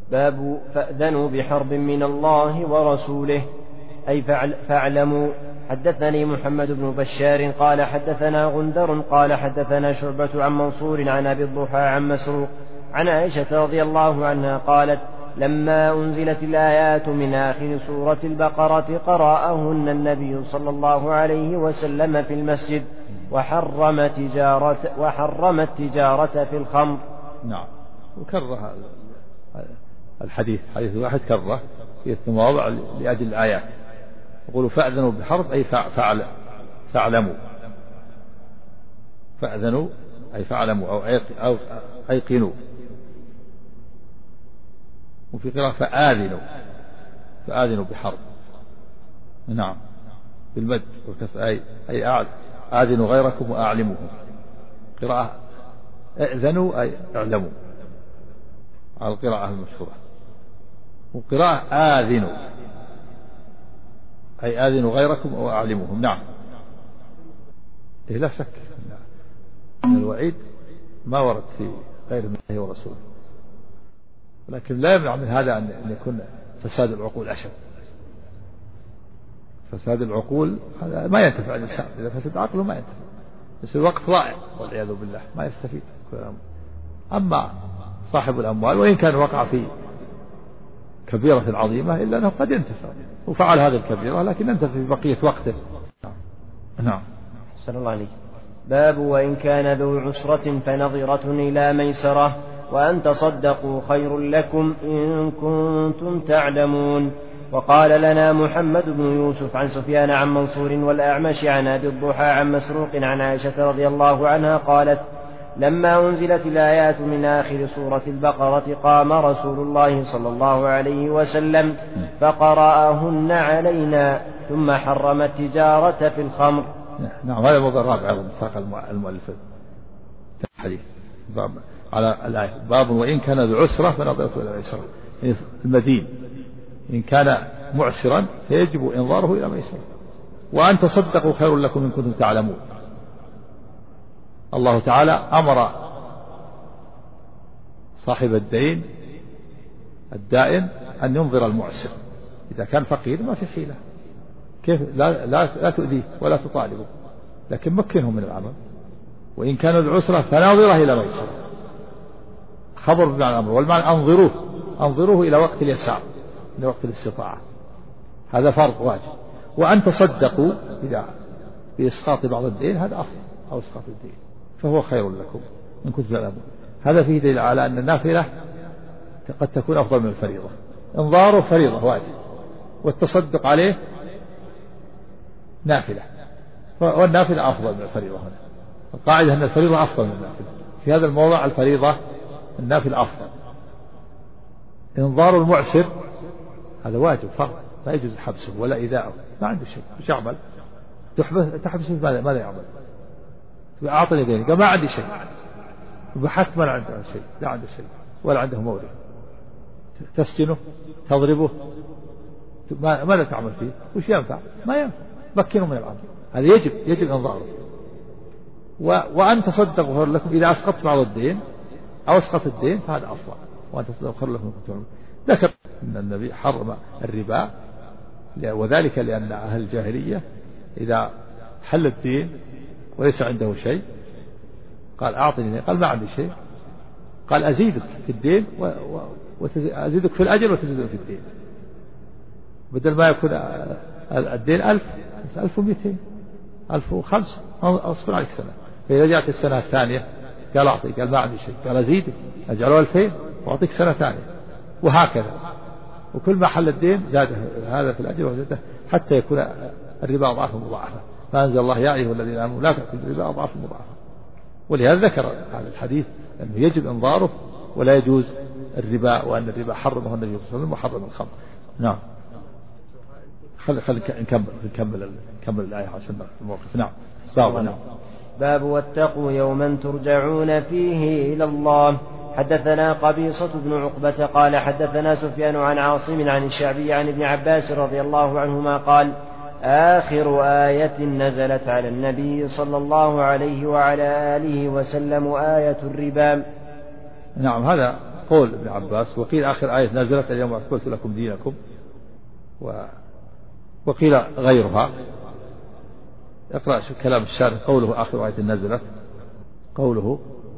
باب فأذنوا بحرب من الله ورسوله أي فاعلموا. حدثني محمد بن بشار قال حدثنا غندر قال حدثنا شعبة عن منصور عن أبي الضحى عن مسروق عن عائشة رضي الله عنها قالت لما أنزلت الآيات من آخر سورة البقرة قرأهن النبي صلى الله عليه وسلم في المسجد وحرم التجارة في الخمر. نعم. وكره الحديث حديث واحد كره في مواضع لأجل الآيات. يقولوا فأذنوا بحرب أي فاعلموا. فأذنوا أي فاعلموا أو أيقنوا. وفي قراءة فآذنوا بحرب. نعم بالمد والكسر أي آذنوا غيركم وأعلموهم. قراءة أذنوا أي اعلموا على القراءة المشهورة. وقراءة آذنوا أي آذنوا غيركم وأعلموهم. نعم. لا شك أن الوعيد ما ورد في غير الله ورسوله، لكن لا يمنع من هذا أن يكون فساد العقول أشد. فساد العقول هذا ما ينتفع الإنسان، إذا فسد عقله ما ينتفع، بس الوقت ضائع والعياذ بالله ما يستفيد. أما صاحب الأموال وإن كان وقع في كبيرة عظيمة إلا أنه قد ينتفع وفعل هذه الكبيرة لكن ينتفع في بقية وقته. نعم. صلى الله عليه. باب وإن كان ذو عسرة فنظرة إلى ميسرة وأن تصدقوا خير لكم إن كنتم تعلمون. وقال لنا محمد بن يوسف عن سفيان عن منصور والأعمش عن أبي الضحى عن مسروق عن عائشة رضي الله عنها قالت لما أنزلت الآيات من آخر سورة البقرة قام رسول الله صلى الله عليه وسلم فقرأهن علينا ثم حرم التجارة في الخمر. نعم. هذا الموضوع الرابع أيضا ساق المؤلف الحديث على الآية. باب وإن كان ذو عسرة فنظرة إلى ميسرة. المدين إن كان معسرا فيجب إنظاره إلى ميسرة. وأن تصدقوا خير لكم إن كنتم تعلمون. الله تعالى أمر صاحب الدين الدائن أن ينظر المعسر. إذا كان فقير ما في حيلة، كيف لا تؤذيه ولا تطالبه، لكن مكنه من العمل. وإن كان العسرة فناظره إلى ميسرة. خبر بمعنى الأمر، والمعنى أنظروه إلى وقت اليسار، إلى وقت الاستطاعة. هذا فرض واجب. وأن تصدقوا إذا بإسقاط بعض الدين هذا أفضل، أو إسقاط الدين فهو خير لكم إن كنتم تعلمون. هذا فيه دليل على أن النافلة قد تكون أفضل من الفريضة. انظاره فريضة واجب، والتصدق عليه نافلة، والنافلة أفضل من الفريضة. هنا القاعدة أن الفريضة أفضل من النافلة. في هذا الموضع الفريضة النافلة أفضل. انظار المعسر هذا واجب فرض، لا يجوز حبسه ولا إيذاؤه، ما عنده شيء، وش يعمل؟ تحبسه ماذا يعمل؟ أعطني ديني، قال ما عندي شيء، بحثت ما عنده شيء، لا عنده شيء ولا عنده مورد. تسجنه تضربه ماذا تعمل فيه؟ وش ينفع؟ ما ينفع، مكنه من العمل. هذا يجب إنظاره. وأن تصدقوا خير لكم إذا أسقطت بعض الدين أو أسقط الدين فهذا أفضل. وأن تصدقوا خير لكم. ذكر أن النبي حرم الربا، وذلك لأن أهل الجاهلية إذا حل الدين وليس عنده شيء قال أعطني، قال ما عندي شيء، قال أزيدك في الدين وأزيدك في الأجل وتزيدك في الدين. بدل ما يكون الدين 1200 1005 أصبر عليك سنة. فإذا جاءت السنة الثانية قال أعطي، قال ما عندي شيء، قال أزيدك أجعله 2000 وأعطيك سنة ثانية، وهكذا. وكل ما حل الدين زاد هذا في الأجل وزاده حتى يكون الربا أضعاف مضاعفة. فأنزل الله يا أيها الذين آمنوا لا تأكلوا الربا أضعاف مضاعفة. ولهذا ذكر هذا الحديث أنه يجب إنظاره ولا يجوز الربا، وأن الربا حرمه النبي صلى الله عليه وسلم وحرم الخمر. نعم. خل نكمل الآية عشان الموقف. نعم. باب واتقوا يوما ترجعون فيه إلى الله. حدثنا قبيصة بن عقبة قال حدثنا سفيان عن عاصم عن الشعبي عن ابن عباس رضي الله عنهما قال آخر آية نزلت على النبي صلى الله عليه وعلى آله وسلم آية الربا. نعم. هذا قول ابن عباس. وقيل آخر آية نزلت اليوم أكملت لكم دينكم، وقيل غيرها. اقرأ كلام الشارح. قوله آخر آية نزلت، قوله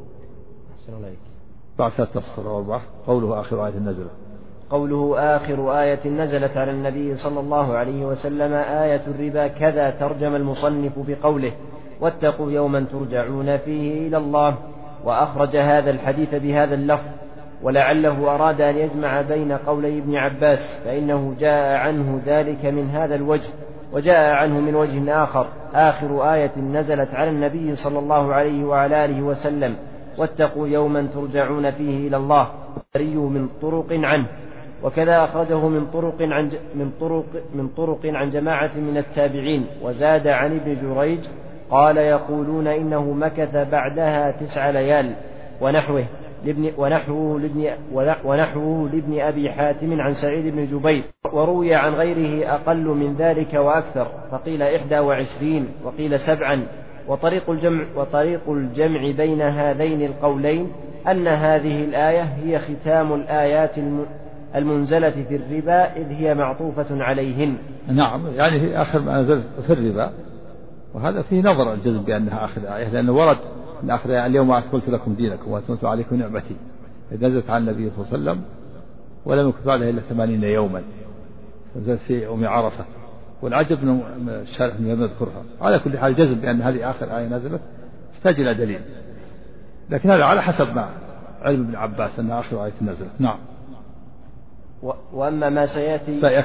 بعد 3 أسطر و4. قوله آخر آية نزلت، قوله آخر آية نزلت على النبي صلى الله عليه وسلم آية الربا. كذا ترجم المصنف بقوله واتقوا يوما ترجعون فيه إلى الله، وأخرج هذا الحديث بهذا اللفظ، ولعله أراد أن يجمع بين قولي ابن عباس، فإنه جاء عنه ذلك من هذا الوجه، وجاء عنه من وجه آخر آخر آية نزلت على النبي صلى الله عليه وعلى آله وسلم واتقوا يوما ترجعون فيه إلى الله، من طرق عنه. وكذا أخرجه من طرق عن جماعة من التابعين. وزاد عن ابن جريج قال يقولون إنه مكث بعدها 9 ليال ونحوه لابن أبي حاتم عن سعيد بن جبير. وروي عن غيره أقل من ذلك وأكثر، فقيل 21 وقيل 7. وطريق الجمع بين هذين القولين أن هذه الآية هي ختام الآيات المنزلة في الربا، إذ هي معطوفة عليهن. نعم، يعني هي آخر ما نزل في الربا، وهذا فيه نظر الجزم بأنها آخر آية، لأنه ورد من آخر آية اليوم أكملت لكم دينكم وأتممت عليكم نعمتي، نزلت على النبي صلى الله عليه وسلم ولم يكن بعدها إلا 80 يوما، نزلت في يوم عرفة. والعجب من الشارح من لم يذكرها. على كل حال جزم بأن هذه آخر آية نزلت يحتاج إلى دليل، لكن هذا على حسب ما علم ابن عباس أنها آخر آية نزلت. نعم. وأما ما سيأتي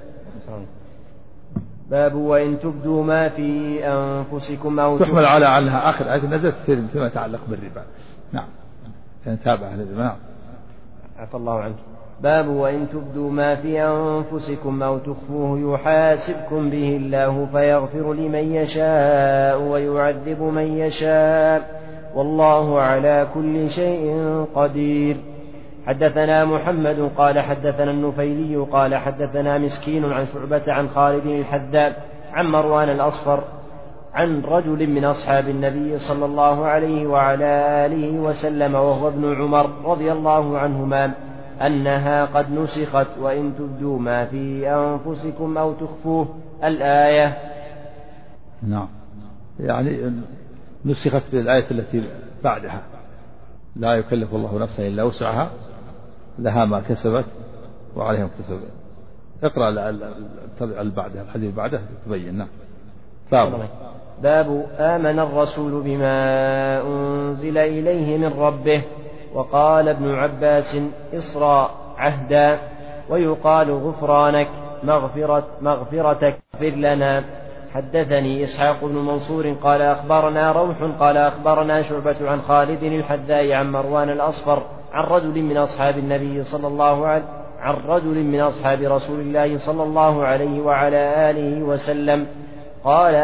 باب وإن تبدوا ما في أنفسكم أو تحمل على أنها آخر آية نزلت فيما يتعلق بالربا. نعم، تابع أهل الربا. نعم. عفى الله عنك. باب وإن تبدوا ما في أنفسكم أو تخفوه يحاسبكم به الله فيغفر لمن يشاء ويعذب من يشاء، والله على كل شيء قدير. حدثنا محمد قال حدثنا النفيلي قال حدثنا مسكين عن شعبة عن خالد الحذاء عن مروان الأصفر عن رجل من أصحاب النبي صلى الله عليه وعلى آله وسلم وهو ابن عمر رضي الله عنهما أنها قد نسخت وإن تبدوا ما في أنفسكم أو تخفوه الآية. نعم، يعني نسخت بالآية التي بعدها لا يكلف الله نفسا إلا وسعها لها ما كسبت وعليها ما اكتسبت. اقرأ بعدها الحديث بعده تبين. نعم. باب آمن الرسول بما أنزل إليه من ربه. وقال ابن عباس إصرى عهدا، ويقال غفرانك مغفرتك اغفر لنا. حدثني إسحاق بن منصور قال أخبرنا روح قال أخبرنا شعبة عن خالد الحذاء عن مروان الأصفر عن رجل من أصحاب رسول الله صلى الله عليه وعلى آله وسلم قال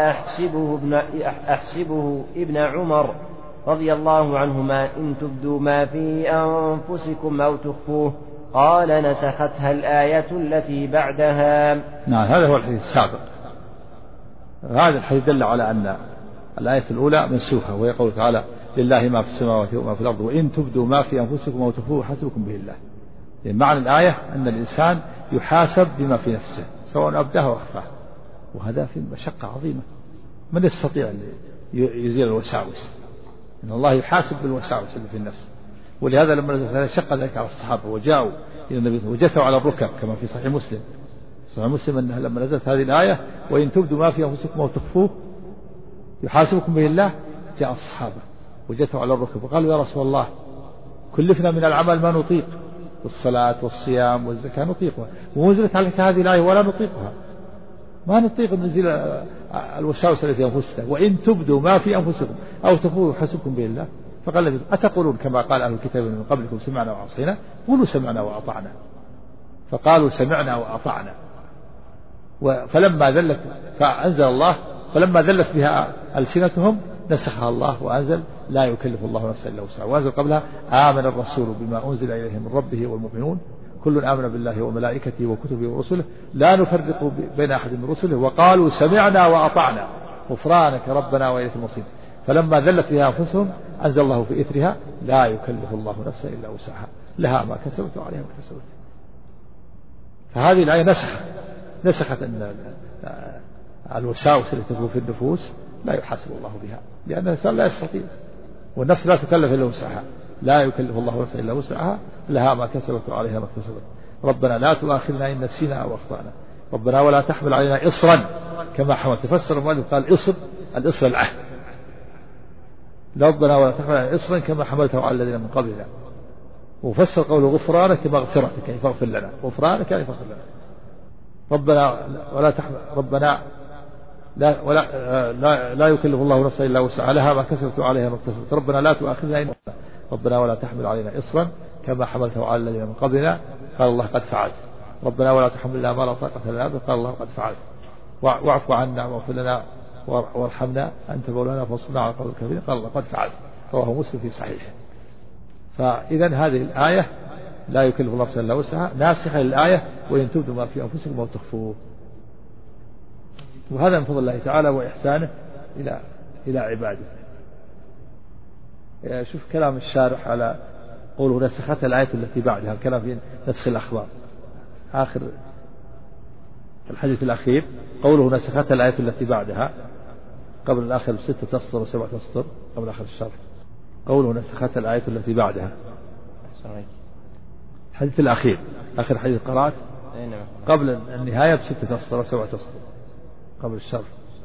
أحسبه ابن عمر رضي الله عنهما إن تبدوا ما في أنفسكم أو تخفوه قال نسختها الآية التي بعدها. نعم، هذا هو الحديث السابق. هذا الحديث دل على أن الآية الأولى منسوخة، وهي قوله تعالى لله ما في السماوات وما في الأرض وإن تبدوا ما في أنفسكم أو تخفوه حسبكم به الله. يعني معنى الآية أن الإنسان يحاسب بما في نفسه سواء أبداه وأخفاه، وهذا في مشقة عظيمة. من يستطيع أن يزيل الوساوس؟ إن الله يحاسب بالوساوس اللي في النفس. ولهذا لما نزلت شق ذلك على الصحابة وجاءوا إلى النبي وجثوا على الركب كما في صحيح مسلم أنه لما نزلت هذه الآية وإن تبدوا ما في أنفسكم أو تخفوه يحاسبكم به الله، جاء الصحابة وجثوا على الركب وقالوا يا رسول الله كلفنا من العمل ما نطيق، الصلاة والصيام والزكاة نطيقها، ونزلت عليك هذه الآية ولا نطيقها، ما نطيق أن نزيل الوساوس التي في أنفسنا، وإن تبدوا ما في أنفسكم أو تخفوه يحاسبكم به الله. فقال أتقولون كما قال أهل الكتاب من قبلكم سمعنا وعصينا؟ قولوا سمعنا وأطعنا. فقالوا سمعنا وأطعنا. فلما ذلت بها ألسنتهم نسخها الله وأنزل لا يكلف الله نفسا إلا وسعها، وأنزل قبلها آمن الرسول بما أنزل إليه من ربه والمؤمنون كل آمن بالله وملائكته وكتبه ورسله لا نفرق بين أحد من رسله وقالوا سمعنا وأطعنا غفرانك ربنا وإليك المصير. فلما ذلت بها أنفسهم أنزل الله في إثرها لا يكلف الله نفسا إلا وسعها. لها ما كسبت وعليها ما كسبت. فهذه الآية نسخت أن الوساوس التي تكون في النفوس لا يحاسب الله بها، لأن الإنسان لا يستطيع، والنفس لا تكلف إلا وسعها، لا يكلف الله نفسا إلا وسعها، لها ما كسبت وعليها ما كسبت. ربنا لا تؤاخذنا إن نسينا أو أخطأنا، ربنا ولا تحمل علينا إصرا كما حملت. تفسر المؤلف قال الإصر العهد، ربنا ولا تحمل علينا إصرا كما حملته على الذين من قبلنا. وفسر قوله غفرانك مغفرتك يعني فاغفر لنا، غفرانك يعني فاغفر لنا. ربنا ولا تحمل، ربنا لا يكلف الله نفسا إلا وسعها، لها ما كسبت وعليها ما اكتسبت. ربنا لا تؤاخذنا إن، ربنا ولا تحمل علينا إصرا كما حملته على الذين من قبلنا، قال الله قد فعلت. ربنا ولا تحملنا ما لا طاقة لنا به، قال الله قد فعلت. واعف عنا واغفر لنا وارحمنا أنت مولانا فانصرنا على القوم الكافرين، قال الله قد فعلت. رواه مسلم في صحيحه. فإذا هذه الآية لا يكلف الله نفسا إلا وسعها ناسخة للآية وإن تبدوا ما في أنفسكم أو تخفوه. وهذا من فضل الله تعالى وإحسانه إلى عباده. شوف كلام الشارح على قوله نسختها الآية التي بعدها، الكلام في نسخ الأخبار آخر الحديث الأخير، قوله نسختها الآية التي بعدها قبل الآخر ب6 أسطر و7 أسطر قبل آخر الشرح. قوله نسختها الآية التي بعدها الحديث الأخير آخر حديث قرأت قبل النهاية ب6 أسطر و7 أسطر قبل الشرح.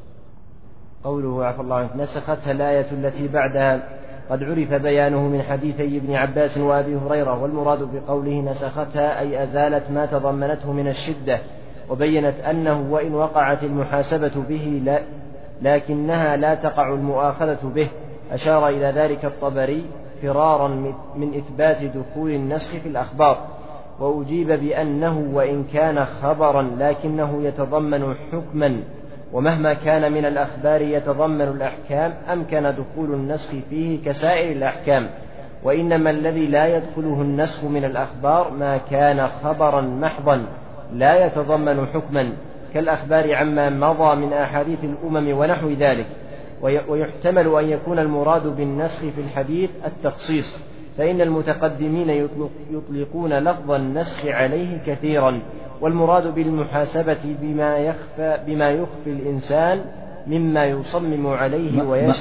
قوله عفى الله عنك نسختها الآية التي بعدها قد عرف بيانه من حديثي ابن عباس وأبي هريرة، والمراد بقوله نسختها أي أزالت ما تضمنته من الشدة، وبينت أنه وإن وقعت المحاسبة به لكنها لا تقع المؤاخذة به. أشار إلى ذلك الطبري فرارا من إثبات دخول النسخ في الأخبار، وأجيب بأنه وإن كان خبرا لكنه يتضمن حكما، ومهما كان من الأخبار يتضمن الأحكام أمكن دخول النسخ فيه كسائر الأحكام. وإنما الذي لا يدخله النسخ من الأخبار ما كان خبرا محضا لا يتضمن حكما، كالأخبار عما مضى من أحاديث الأمم ونحو ذلك. ويحتمل أن يكون المراد بالنسخ في الحديث التخصيص، فإن المتقدمين يطلقون لفظ النسخ عليه كثيرا، والمراد بالمحاسبة بما يخفي الإنسان مما يصمم عليه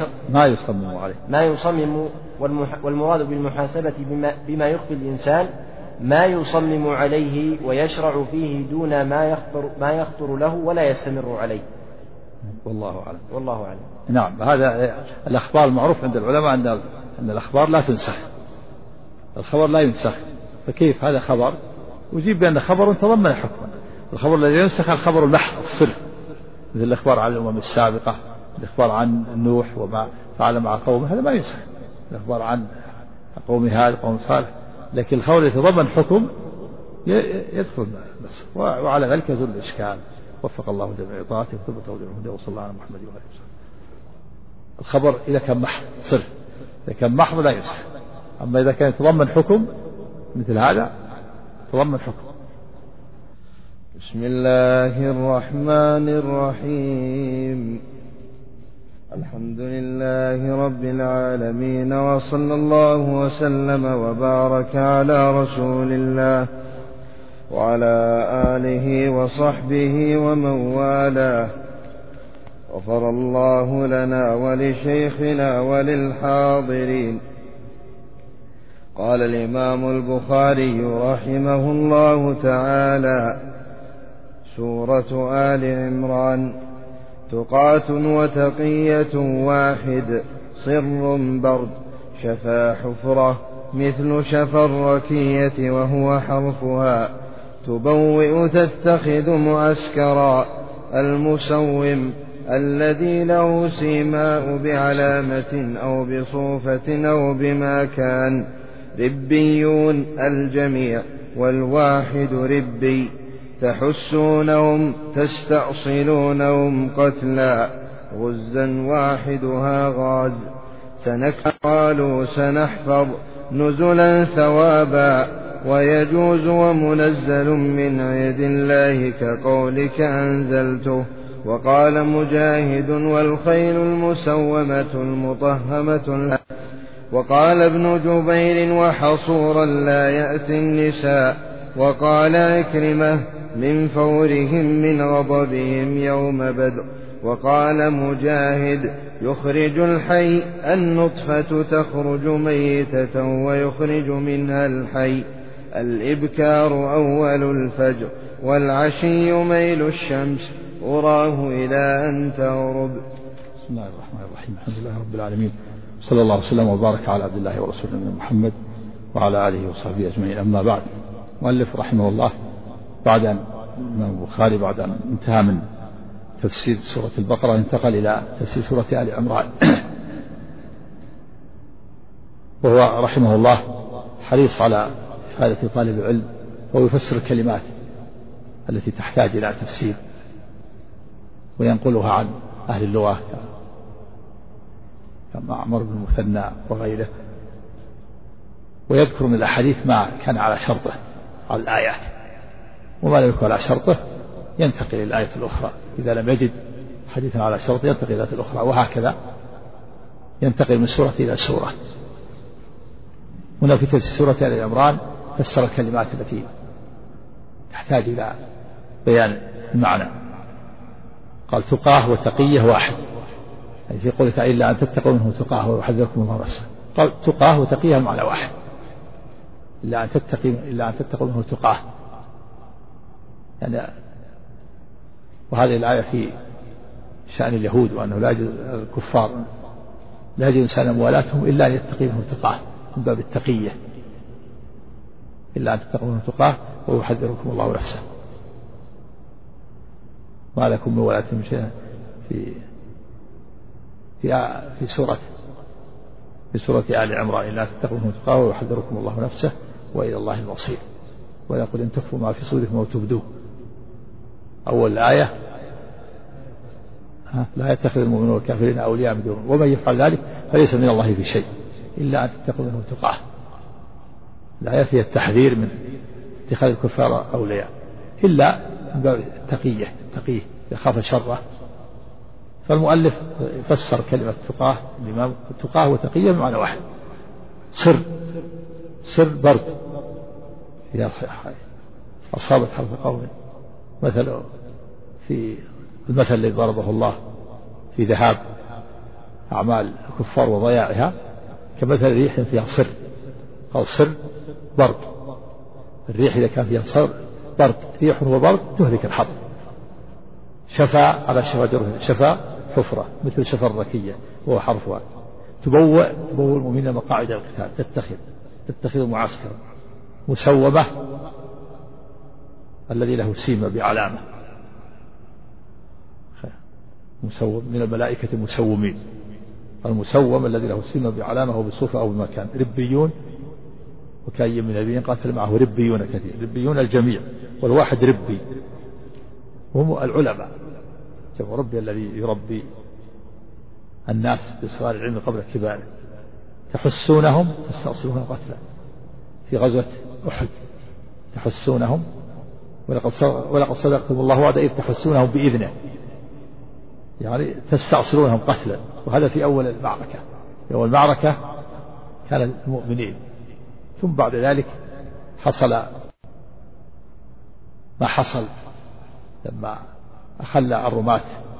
ما يصمم، والمراد بالمحاسبة بما يخفي الإنسان ما يصمم عليه ويشرع فيه دون ما يخطر له ولا يستمر عليه. والله أعلم. نعم، هذا الأخبار المعروف عند العلماء أن الأخبار لا تنسخ، الخبر لا ينسخ. فكيف هذا خبر؟ أجيب بأن خبر تضمن حكما. الخبر الذي ينسخ الخبر المحض الصرف، مثل الأخبار عن الأمم السابقة، الأخبار عن نوح وما فعل مع قومه، هذا ما ينسخ. الأخبار عن قوم هاد قوم صالح، لكن الخبر الذي يتضمن حكم يدخل النسخ، وعلى ذلك يزول الإشكال. وفق الله جميع طاعته وثبته بالهدى، وصلى الله على محمد وآله وسلم. الخبر إذا كان محض صرف، إذا كان محض لا ينسخ. أما إذا كان يتضمن حكم مثل هذا يتضمن حكم. بسم الله الرحمن الرحيم. الحمد لله رب العالمين، وصلى الله وسلم وبارك على رسول الله وعلى آله وصحبه ومن والاه. غفر الله لنا ولشيخنا وللحاضرين. قال الإمام البخاري رحمه الله تعالى: سورة آل عمران. تقاة وتقية واحد، صر برد، شفا حفرة، مثل شفا الركية وهو حرفها. تبوئ تتخذ معسكرا. المسوم الذي له سيماء بعلامة أو بصوفة أو بمكان. ربيون الجميع، والواحد ربي. تحسونهم تستأصلونهم قتلا. غزا واحدها غاز. قالوا سنحفظ نزلا ثوابا. ويجوز ومنزل من عند الله كقولك أنزلته. وقال مجاهد: والخيل المسومة المطهمة وقال ابن جبير وحصورا لا يأتي النساء. وقال عكرمة من فورهم من غضبهم يوم بدر. وقال مجاهد يخرج الحي النطفة تخرج ميتة ويخرج منها الحي. الإبكار أول الفجر والعشي ميل الشمس أراه إلى أن تغرب. بسم الله الرحمن الرحيم. الحمد لله رب العالمين، صلى الله وسلم وبارك على عبد الله ورسوله محمد وعلى آله وصحبه أجمعين. أما بعد، مؤلف رحمه الله بعد أن الإمام البخاري بعد أن انتهى من تفسير سورة البقرة انتقل إلى تفسير سورة آل عمران، وهو رحمه الله حريص على إفادة طالب العلم، وهو يفسر الكلمات التي تحتاج إلى تفسير وينقلها عن أهل اللغة كمعمر بن المثنى وغيره، ويذكر من الأحاديث ما كان على شرطه على الآيات، وما لم يكن على شرطه ينتقل إلى الآية الأخرى. إذا لم يجد حديثا على شرطه ينتقل إلى الآية الأخرى، وهكذا ينتقل من سورة إلى سورة. هنا في سورة آل عمران فسر الكلمات التي تحتاج إلى بيان المعنى. قال تقاه وتقية واحد، يعني في قوله تعالى إلا أن تتقوا منه تقاه ويحذركم الله نفسه. قال تقاه وتقية المعنى واحد، إلا أن تتقوا منه تقاه، يعني وهذه الآية في شأن اليهود، وأنه لا يجوز الكفار لا يجوز إنسان موالاتهم إلا أن يتقي منه تقاه، من باب التقية، إلا أن تتقوا منه تقاه ويحذركم الله نفسه. ما لكم من ولاة من شيء في سورة آل عمران إلا تتقوا منه تقاه ويحذركم الله نفسه وإلى الله المصير. ويقول إن تخفوا ما في صدوركم أو تبدوه. أول الآية لا يتخذ المؤمنون والكافرين أولياء من دونهم ومن يفعل ذلك فليس من الله في شيء إلا أن تتقوا منه تقاه. الآية فيها التحذير من اتخاذ الكفار أولياء، إلا من باب التقية، تقيه يخاف شره. فالمؤلف فسر كلمة تقاه الإمام تقاه وتقية بمعنى واحد. سر برد إذا أصابت حرث قوم، مثل في المثل الذي ضربه الله في ذهاب أعمال الكفار وضياعها كمثل ريح فيها صر. قال صر برد، الريح إذا كان فيها صر برد، ريح وبرد تهلك الحرث. شفا على شفا جرف، شفا حفرة مثل شفا الركية وهو حرفها. تبوء المؤمنين مقاعد القتال، تتخذ معسكرا مسومة الذي له سيمة بعلامة، مسوم من الملائكة مسومين. المسوم الذي له سيمة بعلامة أو بالصفة أو بمكان. ربيون وكأي من نبي قاتل معه ربيون كثير، ربيون الجميع والواحد ربي، هم العلماء. جمع ربي الذي يربي الناس بصغار العلم قبل كباره. تحسونهم تستأصلون قتلا في غزوة أحد، تحسونهم ولقد صدقكم الله وعده إذ تحسونهم بإذنه، يعني تستأصلونهم قتلا. وهذا في أول المعركة. في أول المعركة كان المؤمنين، ثم بعد ذلك حصل ما حصل لما أخل الرماة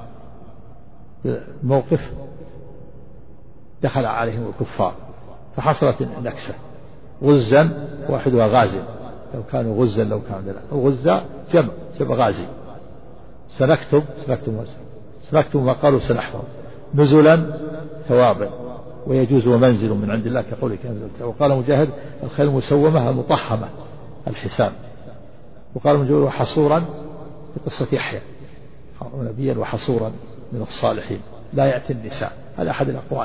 الموقف، دخل عليهم الكفار فحصلت النكسة. غزا واحدها غازي، لو كانوا غزا لو كان عندنا الغزة جمع غازي. سنكتب ما قالوا سنحفظ نزلا ثوابا ويجوز ومنزل من عند الله كقولك أنزلت. وقال مجاهد الخيل المسومة المطحمة الحساب. وقال مجاهد وحصورا في قصة يحيى نبيا وحصورا من الصالحين لا يأتي النساء، هذا أحد الأقوال.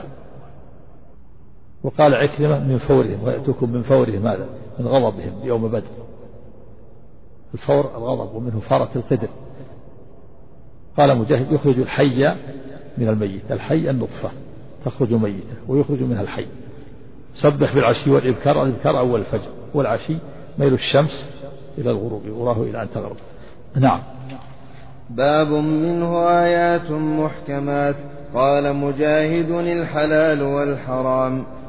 وقال عكرمة من فورهم ويأتوكم من فورهم، ماذا؟ من غضبهم يوم بدر. الفور الغضب، ومنه فارة القدر. قال مجاهد يخرج الحي من الميت، الحي النطفة تخرج ميتة ويخرج منها الحي. سبح بالعشي والإبكار، الإبكار أول الفجر، والعشي ميل الشمس إلى الغروب وراه إلى أن تغرب. نعم. باب منه آيات محكمات. قال مجاهد الحلال والحرام،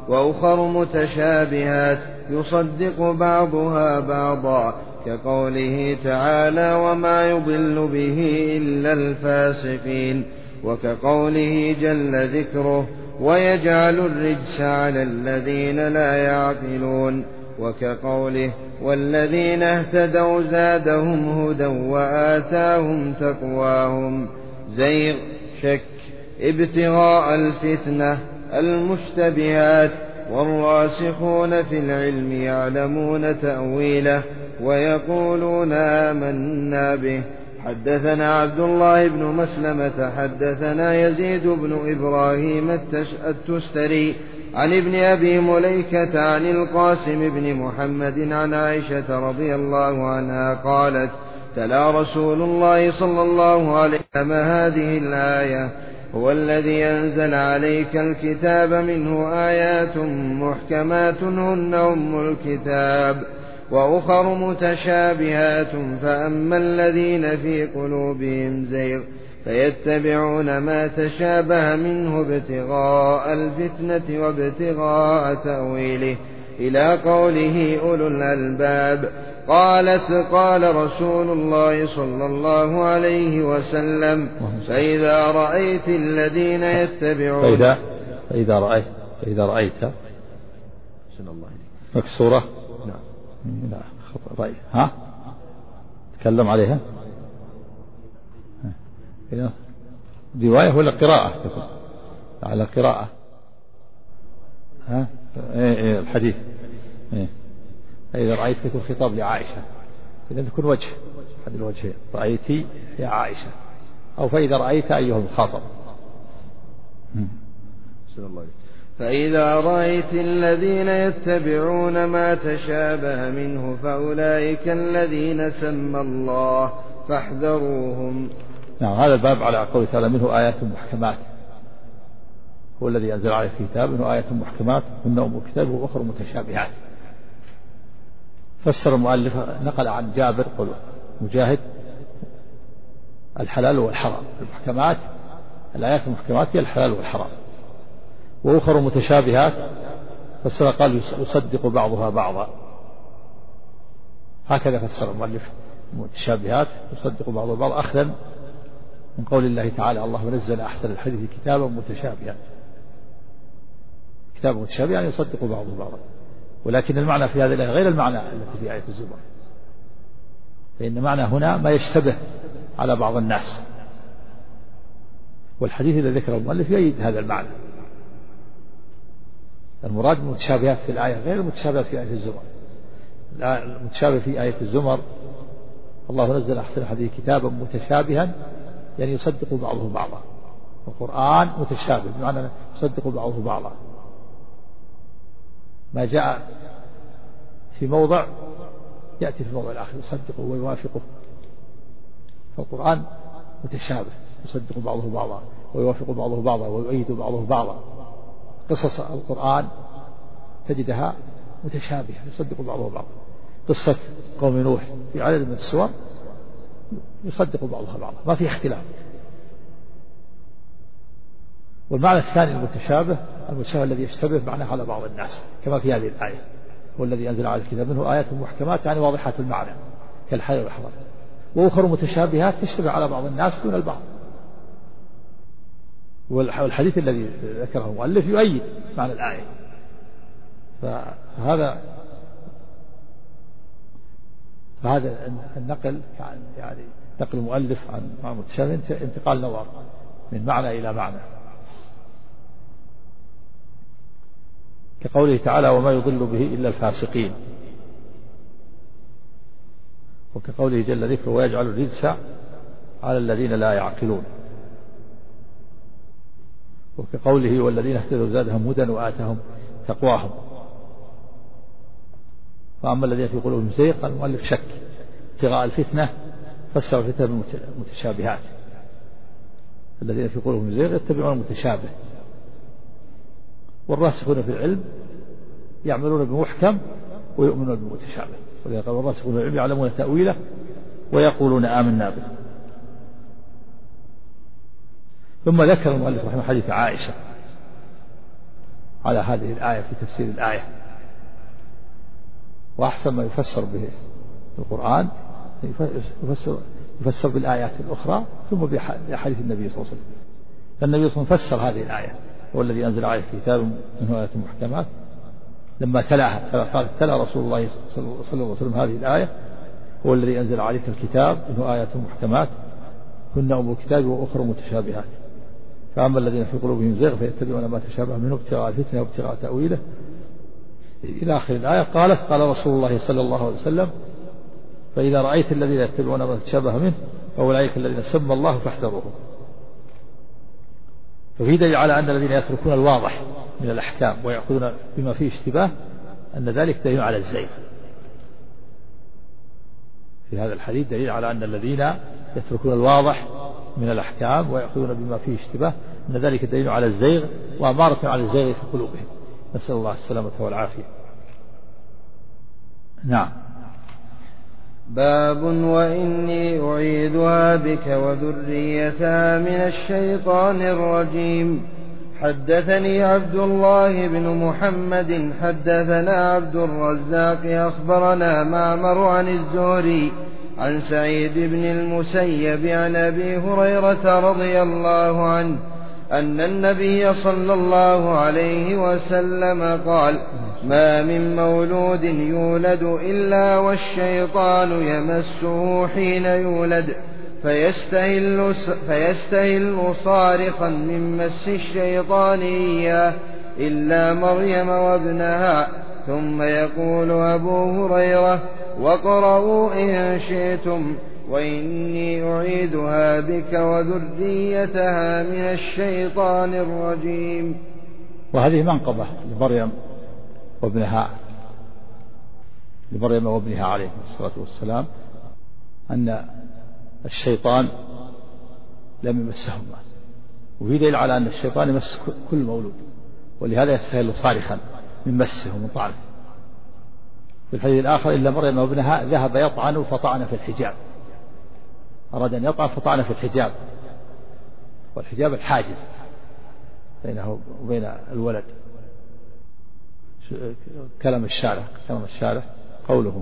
وأخر متشابهات يصدق بعضها بعضا، كقوله تعالى وما يضل به إلا الفاسقين، وكقوله جل ذكره ويجعل الرجس على الذين لا يعقلون، وكقوله والذين اهتدوا زادهم هدى وآتاهم تقواهم. زيغ شك ابتغاء الفتنة المشتبهات، والراسخون في العلم يعلمون تأويله ويقولون آمنا به. حدثنا عبد الله بن مسلمة حدثنا يزيد بن إبراهيم التستري عن ابن أبي مليكة عن القاسم بن محمد عن عائشة رضي الله عنها قالت تلا رسول الله صلى الله عليه وسلم هذه الآية هو الذي أنزل عليك الكتاب منه آيات محكمات هن أم الكتاب وأخر متشابهات، فأما الذين في قلوبهم زيغ فيتبعون ما تشابه منه ابتغاء الفتنة وابتغاء تأويله، إلى قوله أولو الألباب. قالت قال رسول الله صلى الله عليه وسلم فإذا رأيت الذين يتبعون فإذا رأيت مكسورة لا رأي ها تكلم عليها رواية ولا قراءة على قراءة ها الحديث إذا رأيت يكون خطاب لعائشة، إذا تكون وجه أحد الوجهين رأيتي يا عائشة، أو فإذا رأيت أيها المخاطب. فإذا رأيت الذين يتبعون ما تشابه منه فأولئك الذين سمى الله فاحذروهم. نعم، هذا الباب على قوله تعالى منه آيات محكمات، هو الذي أنزل عليه الكتاب منه آيات محكمات هن أم الكتاب وأخر متشابهات. فسر المؤلف نقل عن جابر قل مجاهد الحلال والحرام، المحكمات الآيات المحكمات هي الحلال والحرام، وأخر متشابهات فسر قال يصدق بعضها بعضا، هكذا فسر المؤلف متشابهات يصدق بعضها بعض، أخذا من قول الله تعالى الله نزل أحسن الحديث كتابا متشابها، كتاب متشابه يعني يصدق بعضه بعضا، ولكن المعنى في هذه الآية غير المعنى التي في آية الزمر، فإن معنى هنا ما يشتبه على بعض الناس، والحديث الذي ذكره المؤلف يؤيد هذا المعنى. المراد المتشابهات في الآية غير المتشابهات في آية الزمر. المتشابه في آية الزمر الله نزل أحسن الحديث كتابا متشابها يعني يصدق بعضه بعضا، القرآن متشابه بمعنى يصدق بعضه بعضا، ما جاء في موضع يأتي في الموضع الآخر يصدقه ويوافقه، فالقرآن متشابه يصدق بعضه بعضا ويوافق بعضه بعضا ويؤيد بعضه بعضا. قصص القرآن تجدها متشابهة يصدق بعضه بعضا، قصة قوم نوح في عدد من السور يصدق بعضها بعضا، ما في اختلاف. والمعنى الثاني المتشابه الذي يشتبه معناه على بعض الناس، كما في هذه الآية هو الذي أنزل على الكتاب منه آيات محكمات يعني واضحات المعنى كالحلال والحرام، وأخر متشابهات تشتبه على بعض الناس دون البعض. والحديث الذي ذكره المؤلف يؤيد معنى الآية، فهذا النقل يعني نقل المؤلف عن معنى متشابه انتقال نظر من معنى إلى معنى، كقوله تعالى وما يضل به إلا الفاسقين، وكقوله جل ذكره ويجعل الرجس على الذين لا يعقلون، وكقوله والذين اهتدوا زادهم هدى وآتاهم تقواهم. فأما الذين في قلوبهم زيغ قال المؤلف شك ابتغاء الفتنة، فسر الفتنة بالمتشابهات، الذين في قلوبهم زيغ يتبعون المتشابه، والراسخون في العلم يعملون بمحكم ويؤمنون بالمتشابه، ولذلك والراسخون في العلم يعلمون تأويله ويقولون آمنا به. ثم ذكر المؤلف رحمه حديث عائشة على هذه الآية في تفسير الآية. وأحسن ما يفسر به القرآن يفسر بالآيات الأخرى ثم بأحاديث النبي صلى الله عليه وسلم. فالنبي صلى الله عليه وسلم فسر هذه الآية: هو الذي أنزل عليك كتاب منه آيات محكمات. لما تلا رسول الله صلى الله عليه وسلم هذه الآية: هو الذي أنزل عليك الكتاب منه آيات محكمات هن أم الكتاب وأخرى متشابهات، فأما الذين في قلوبهم زيغ فيتبعون ما تشابه منه ابتغاء الفتنة وابتغاء تأويله إلى آخر الآية. قال رسول الله صلى الله عليه وسلم: فإذا رأيت الذين يتبعون ما تشابه منه فأولئك الذين سمى الله فاحذروهم. ففي دليل على أن الذين يتركون الواضح من الأحكام ويأخذون بما فيه اشتباه أن ذلك دليل على الزيغ. في هذا الحديث دليل على أن الذين يتركون الواضح من الأحكام ويأخذون بما فيه اشتباه أن ذلك دليل على الزيغ وأمارة على الزيغ في قلوبهم، نسأل الله السلامة والعافية. نعم. باب وإني أعيذها بك وذريتها من الشيطان الرجيم. حدثني عبد الله بن محمد حدثنا عبد الرزاق أخبرنا معمر عن الزهري عن سعيد بن المسيب عن أبي هريرة رضي الله عنه أن النبي صلى الله عليه وسلم قال: ما من مولود يولد إلا والشيطان يمسه حين يولد فيستهل صارخا من مس الشيطان إياه إلا مريم وابنها. ثم يقول أبو هريرة: واقرؤوا إن شئتم وإني أعيذها بك وذريتها من الشيطان الرجيم. وهذه منقبة لمريم وابنها عليه الصلاة والسلام أن الشيطان لم يمسهما، وفي دليل على أن الشيطان يمس كل مولود، ولهذا يستهل صارخا من مسه ومن طعنه. في الحديث الآخر: إلا مريم وابنها ذهب يطعن فطعن في الحجاب. أراد أن يطعن فطعن في الحجاب، والحجاب الحاجز بينه وبين الولد. كلام الشارع قوله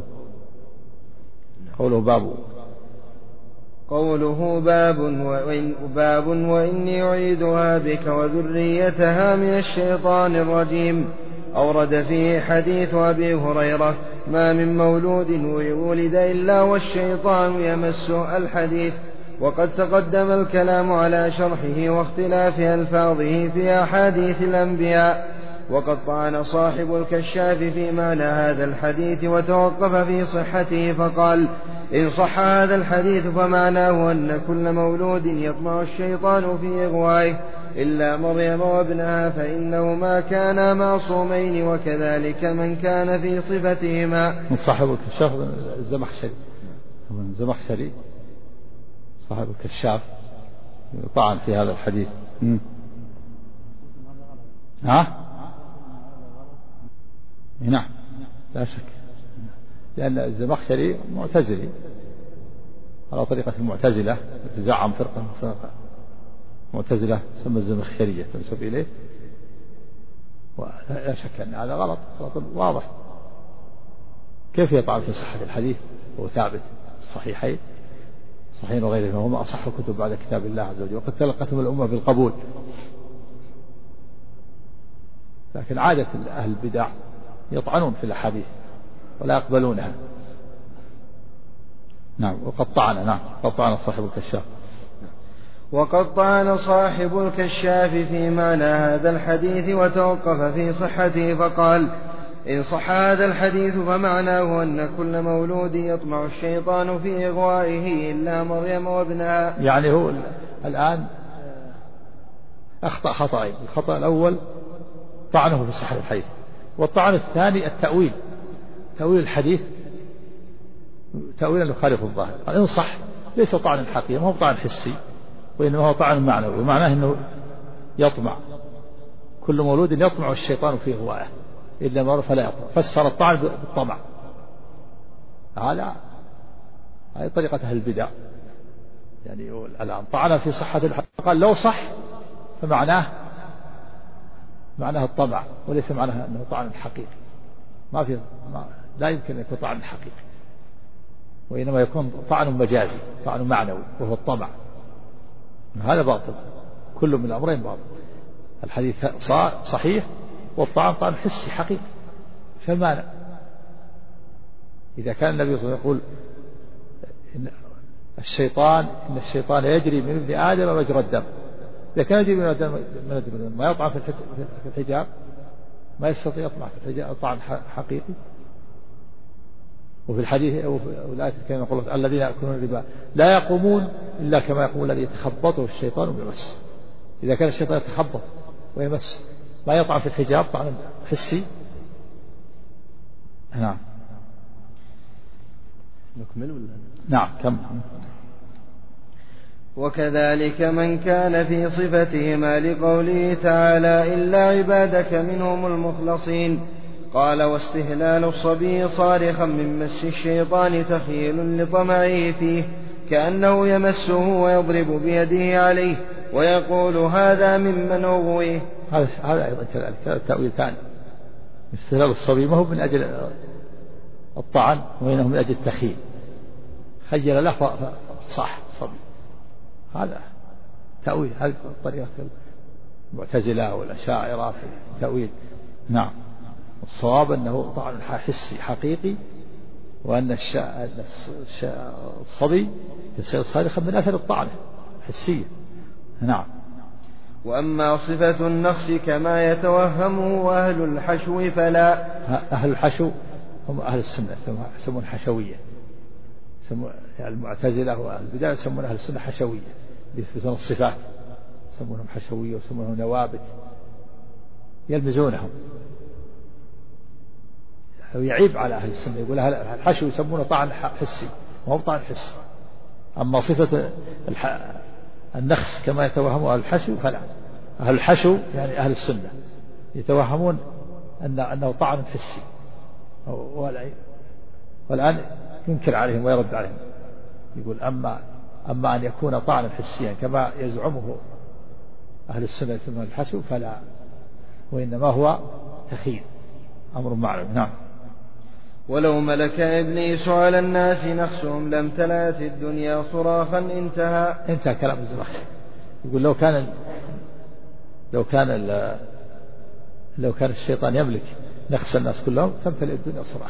باب وإني أعيذها بك وذريتها من الشيطان الرجيم. أورد فيه حديث أبي هريرة: ما من مولود ولد إلا والشيطان يمسه الحديث. وقد تقدم الكلام على شرحه واختلاف ألفاظه في أحاديث الأنبياء. وقد طعن صاحب الكشاف في معنى هذا الحديث وتوقف في صحته فقال: إن صح هذا الحديث فمعناه أن كل مولود يطمع الشيطان في إغوائه إلا مريم وابنها فإنهما كانا معصومين وكذلك من كان في صفتهما. من صاحب الكشاف الزمخشري صاحب الكشاف طعن في هذا الحديث. نعم لا شك، لأن الزمخشري معتزلي على طريقة المعتزلة، تزعم فرقة معتزلة تسمى الزمخشرية تنسب إليه، ولا شك أن هذا غلط واضح. كيف يطعن في صحة الحديث وهو ثابت الصحيحين وغيرهما هما أصح الكتب بعد كتاب الله عز وجل، وقد تلقتهم الأمة بالقبول. لكن عادة أهل البدع يطعنون في الأحاديث ولا يقبلونها. نعم. وقد طعن صاحب الكشاف. وقد طعن صاحب الكشاف في معنى هذا الحديث وتوقف في صحته فقال: إن صح هذا الحديث فمعناه أن كل مولود يطمع الشيطان في إغوائه إلا مريم وابنها. يعني هو الآن أخطأ خطأين: الخطأ الأول طعنه في صحة الحديث، والطعن الثاني تأويل الحديث تأويلا يخالف الظاهر. إن صح ليس طعن حقيقي، ما هو طعن حسي، وإنما هو طعن معنوي، ومعناه أنه يطمع كل مولود يطمع الشيطان في إغوائه إلا ما فلا يطمع، فسر الطعن بالطمع. هذه طريقة أهل البدع. يعني الآن طعن في صحة الحديث، قال لو صح فمعناه معناه الطمع وليس معناه أنه طعن حقيقي. لا يمكن أن يكون طعن حقيقي، وإنما يكون طعن مجازي، طعن معنوي، وهو الطمع. هذا باطل، كل من الأمرين باطل. الحديث صحيح والطعن طعن حسي حقيقي، فالمانع؟ إذا كان النبي صلى الله عليه وسلم يقول إن الشيطان يجري من ابن آدم مجرى الدم، إذا كان يجري من الدم ما يطعن في الحجاب، ما يستطيع يطمع في الحجاب طعن حقيقي. وفي الحديث أو في الآية الكريمة يقول الذين يأكلون الربا لا يقومون إلا كما يقوم الذي يتخبطه الشيطان ويمس. إذا كان الشيطان يتخبط ويمس ما يطعن في الحجاب طعن حسي. نعم. نكمل ولا؟ نعم كم. وكذلك من كان في صفتهما لقوله تعالى إلا عبادك منهم المخلصين. قال واستهلال الصبي صارخا من مس الشيطان تخيل لطمعه فيه كأنه يمسه ويضرب بيده عليه ويقول هذا ممن أغويه. هذا أيضا كذلك، هذا التأويل ثاني. استهلال الصبي ما هو من أجل الطعن وإنه من أجل التخيل، خيل له صح الصبي. هذا تأويل، هذه طريقة المعتزلة والأشاعرة في التأويل. نعم. الصواب أنه طعن حسي حقيقي، وأن الصبي يصير صارخا من أثر الطعن الحسية. نعم. وأما صفة النقص كما يتوهمه أهل الحشو فلا. أهل الحشو هم أهل السنة، يسمون حشوية، يعني المعتزلة وأهل البدع يسمون أهل السنة حشوية، يثبتون الصفات يسمونهم حشوية ويسمونهم نوابت، يلمزونهم. ويعيب على أهل السنة، يقول أهل الحشو يسمونه طعن حسي وهم طعن حسي. أما صفة النخس كما يتوهمه أهل الحشو فلا. أهل الحشو يعني أهل السنة يتوهمون أنه طعن حسي، والآن ينكر عليهم ويرد عليهم، يقول أما أن يكون طعنا حسيا كما يزعمه أهل السنة يسمونه الحشو فلا، وإنما هو تخيل، أمر معلوم. نعم. ولو ملك إبليس على الناس نخسهم لم تلات الدنيا صراخا. انتهى كلام الزمخشري. يقول لو كان الشيطان يملك نخس الناس كلهم تمتلئ الدنيا صراخ.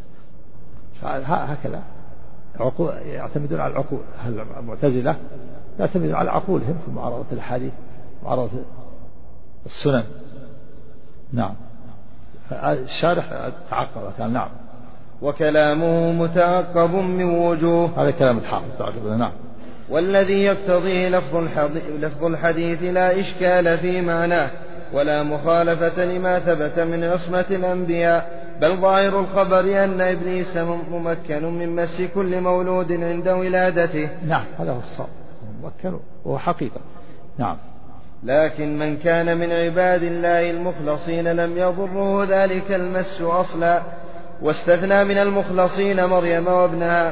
هكذا عقول يعتمدون على العقول. أهل المعتزلة يعتمدون على عقولهم في معارضة الحديث ومعارضة السنن. نعم. الشارح تعقب كان. نعم. وكلامه متعقب من وجوه. هذا كلام الحافظ تعقب. نعم. والذي يقتضي لفظ الحديث لا إشكال في معناه ولا مخالفة لما ثبت من عصمة الأنبياء، بل ظاهر الخبر أن إبليس ممكن من مس كل مولود عند ولادته. نعم هذا هو الصواب، ممكن وهو حقيقة. نعم. لكن من كان من عباد الله المخلصين لم يضره ذلك المس أصلا، واستثنى من المخلصين مريم وابنها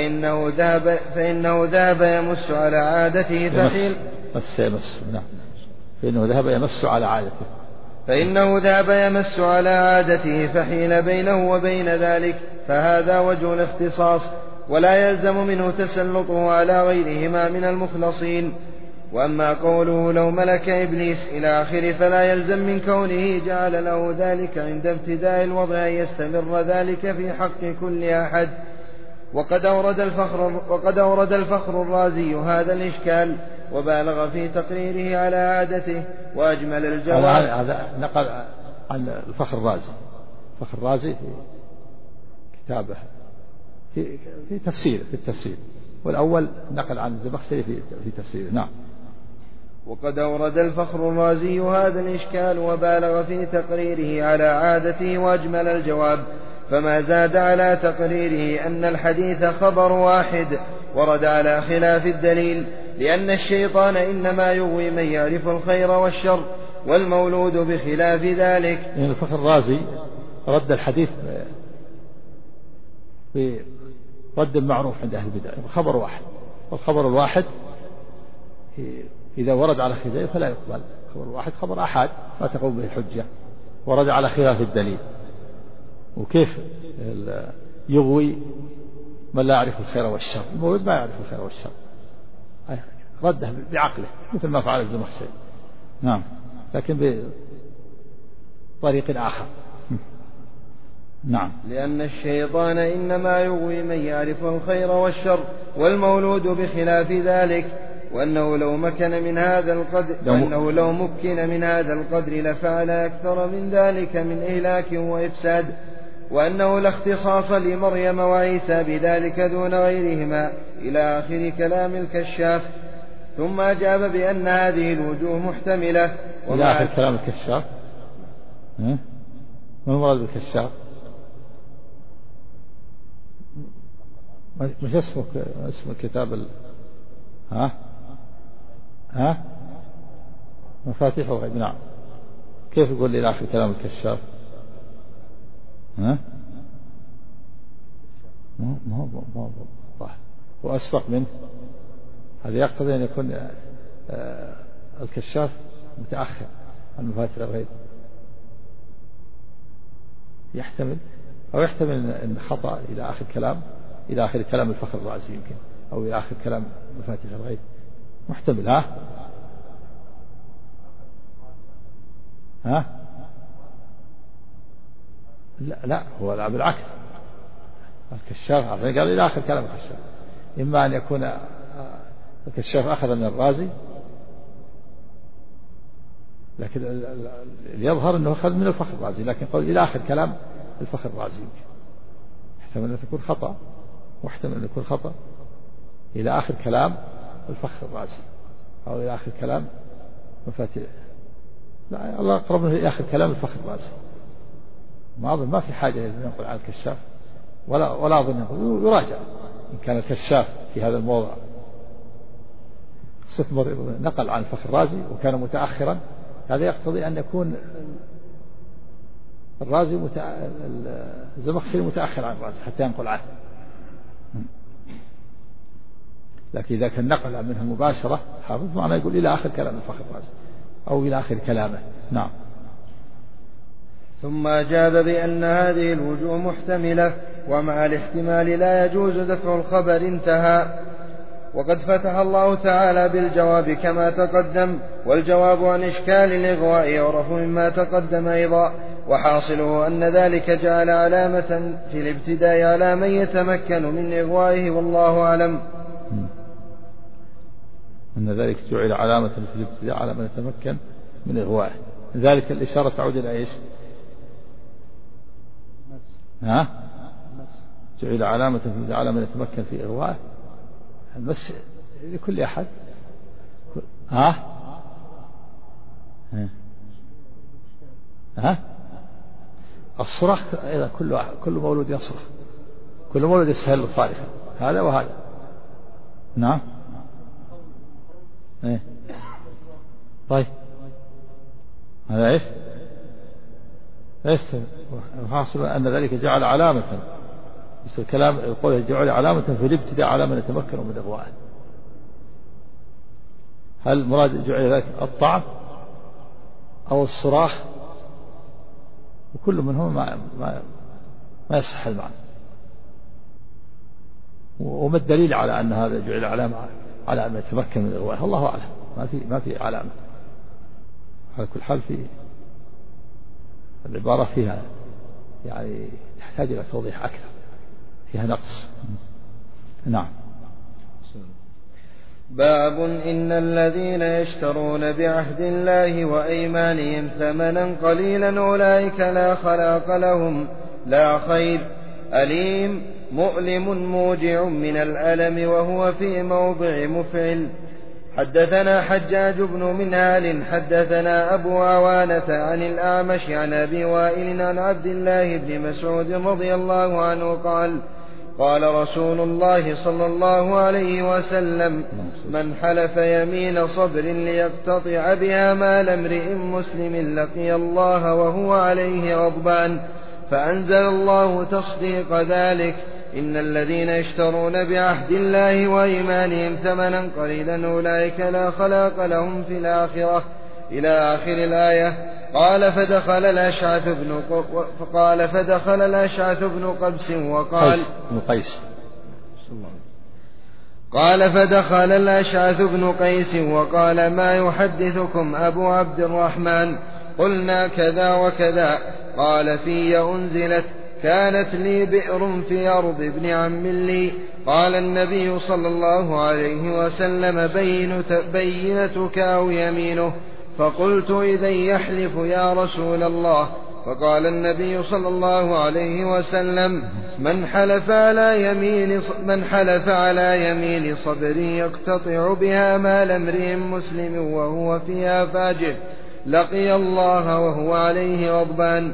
فإنه ذهب يمس على عادته فحيل بينه وبين ذلك، فهذا وجه الاختصاص، ولا يلزم منه تسلطه على غيرهما من المخلصين. وأما قوله لو ملك إبليس إلى آخره فلا يلزم من كونه جعل له ذلك عند ابتداء الوضع أن يستمر ذلك في حق كل أحد. وقد أورد الفخر الرازي هذا الإشكال وبالغ في تقريره على عادته وأجمل الجواب. هذا نقل عن الفخر الرازي في كتابه في التفسير، والأول نقل عن الزمخشري في تفسيره. نعم. وقد أورد الفخر الرازي هذا الإشكال وبالغ في تقريره على عادته وأجمل الجواب، فما زاد على تقريره أن الحديث خبر واحد ورد على خلاف الدليل، لأن الشيطان إنما يغوي من يعرف الخير والشر، والمولود بخلاف ذلك. يعني الفخر الرازي رد الحديث برد معروف عند أهل البدع، خبر واحد، والخبر الواحد إذا ورد على خلاف فلا يقبل. خبر واحد خبر أحد ما تقوم به الحجة، ورد على خلاف الدليل. وكيف يغوي من لا يعرف الخير والشر؟ المولود ما يعرف الخير والشر، رده بعقله مثل ما فعل الزمخشري. نعم، لكن بطريق آخر. نعم. لأن الشيطان إنما يغوي من يعرف الخير والشر، والمولود بخلاف ذلك، وأنه لو مكن من هذا القدر لفعل أكثر من ذلك من إهلاك وإفساد، وأنه لا اختصاص لمريم وعيسى بذلك دون غيرهما إلى آخر كلام الكشاف. ثم أجاب بأن هذه الوجوه محتملة. إلى آخر كلام الكشاف. ما المراد بالكشاف؟ مش اسم الكتاب مفاتيح الغيب. نعم. كيف يقول إلى آخر كلام الكشاف؟ ما هو وأسبق منه. هذا يقتضي أن يكون الكشاف متأخر عن مفاتيح الغيب. يحتمل أن خطأ إلى آخر كلام الفخر الرازي يمكن، أو إلى آخر كلام مفاتيح الغيب. محتمل. لا هو بالعكس. الكشاف قال إلى آخر كلام الكشاف. إما أن يكون الكشاف أخذ من الرازي، لكن يظهر أنه أخذ من الفخر الرازي، لكن قول إلى آخر كلام الفخر الرازي يحتمل أن تكون خطأ، واحتمل أن يكون خطأ إلى آخر كلام الفخر الرازي، أو إلى آخر كلام مفاتيح. لا، الله أقرب إلى آخر كلام الفخر الرازي. ما أظن ما في حاجة أن ينقل عن الكشاف، ولا أظن يراجع إن كان الكشاف في هذا الموضع نقل عن الفخر الرازي وكان متأخرا، هذا يقتضي أن يكون الرازي الزمخشري متأخر عن الرازي حتى ينقل عنه. لكن إذا كان نقل منه مباشرة حافظ معنى يقول إلى آخر كلام الفخر الرازي أو إلى آخر كلامه. نعم. ثم أجاب بأن هذه الوجوه محتملة، ومع الاحتمال لا يجوز دفع الخبر. انتهى. وقد فتح الله تعالى بالجواب كما تقدم، والجواب عن إشكال الإغواء يعرف مما تقدم أيضا، وحاصله أن ذلك جعل علامة في الابتداء على من يتمكن من إغوائه، والله أعلم. أن ذلك جعل علامة في الابتداء على من يتمكن من إغوائه. ذلك الإشارة تعود إلى إيش؟ جعل علامة في الابتداء على من يتمكن في إغوائه، بس لكل أحد. الصراخ إذا كل مولود يصرخ، كل مولود يستهل صارخا، هذا وهذا. نعم. طيب هذا ايش؟ حاصل أن ذلك جعل علامة، بس الكلام يقول جعل علامة في الابتداء على من يتمكن من إغوائه. هل مراد جعل ذلك الطعن أو الصراخ؟ وكل منهما ما يصح المعنى. وما الدليل على أن هذا جعل علامة على أن يتمكن من إغوائه؟ الله أعلم. ما في علامة. على كل حال في العبارة فيها يعني تحتاج إلى توضيح أكثر، فيها نقص. نعم. باب إن الذين يشترون بعهد الله وأيمانهم ثمنا قليلا أولئك لا خلاق لهم لا خير، أليم مؤلم موجع من الألم وهو في موضع مفعل. حدثنا حجاج بن منهال حدثنا أبو عوانة عن الأعمش عن أبي وائل عن عبد الله بن مسعود رضي الله عنه قال قال رسول الله صلى الله عليه وسلم من حلف يمين صبر ليقتطع بها مال امرئ مسلم لقي الله وهو عليه غضبان، فأنزل الله تصديق ذلك إن الذين يشترون بعهد الله وإيمانهم ثمنا قليلا أولئك لا خلاق لهم في الآخرة إلى آخر الآية. قال فدخل الأشعث بن قبس وقال فدخل الأشعث بن قيس وقال ما يحدثكم أبو عبد الرحمن؟ قلنا كذا وكذا. قال في أنزلت كانت لي بئر في أرض ابن عم لي. قال النبي صلى الله عليه وسلم بينتك أو يمينه؟ فقلت إذن يحلف يا رسول الله. فقال النبي صلى الله عليه وسلم من حلف على يمين صبر يقتطع بها مال امرئ مسلم وهو فيها فاجر لقي الله وهو عليه غضبان.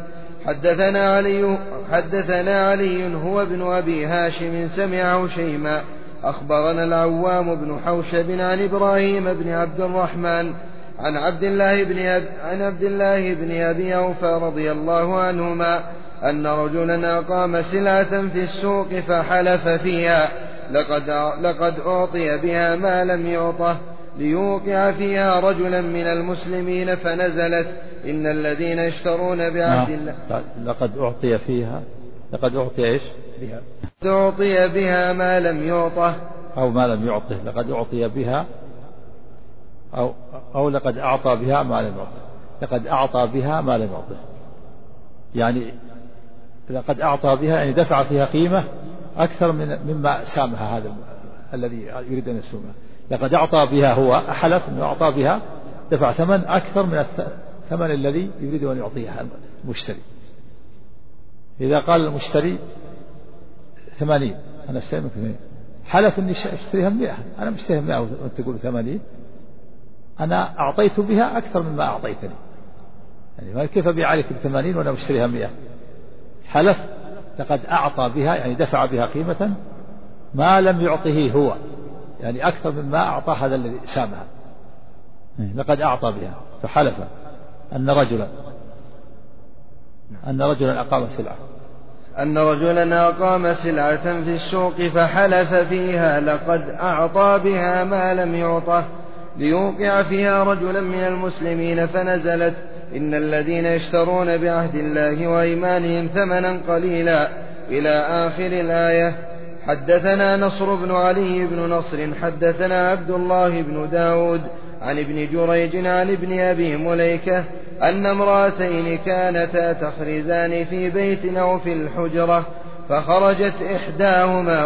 حدثنا علي هو ابن أبي هاشم سمع شيما أخبرنا العوام بن حوشب عن إبراهيم بن عبد الرحمن عن عبد الله بن أبي أوفى رضي الله عنهما أن رجلا أقام سلعة في السوق فحلف فيها لقد أعطي بها ما لم يعطه ليوقع فيها رجلا من المسلمين فنزلت إن الذين يشترون بعهد الله لقد أعطي إيش بها؟ أعطي بها ما لم يعطه أو ما لم يعطه. لقد أعطي بها أو لقد أعطى بها ما لم يعطه. لقد أعطى بها ما لم يعطه يعني لقد أعطى بها يعني دفع فيها قيمة أكثر مما سامها هذا الذي يريد أن يسلمها. لقد أعطى بها هو حلف أنه أعطى بها دفع ثمن أكثر من الثمن الذي يريد أن يعطيها المشتري. إذا قال المشتري 80 أنا أستلمك 80 حلف أني أشتريها 100 أنا مشتريها 100 وأنت تقول 80 أنا أعطيت بها أكثر مما أعطيتني يعني كيف أبيع عليك ب80 وأنا مشتريها 100. حلف لقد أعطى بها يعني دفع بها قيمة ما لم يعطه هو يعني أكثر مما أعطى هذا الذي سامها. لقد أعطى بها فحلف أن رجلا أقام سلعة في السوق فحلف فيها لقد أعطى بها ما لم يعطه ليوقع فيها رجلا من المسلمين فنزلت إن الذين يشترون بعهد الله وإيمانهم ثمنا قليلا إلى آخر الآية. حدثنا نصر بن علي بن نصر حدثنا عبد الله بن داود عن ابن جريج عن ابن أبي مليكة أن امرأتين كانتا تخرزان في بيت أو في الحجرة فخرجت إحداهما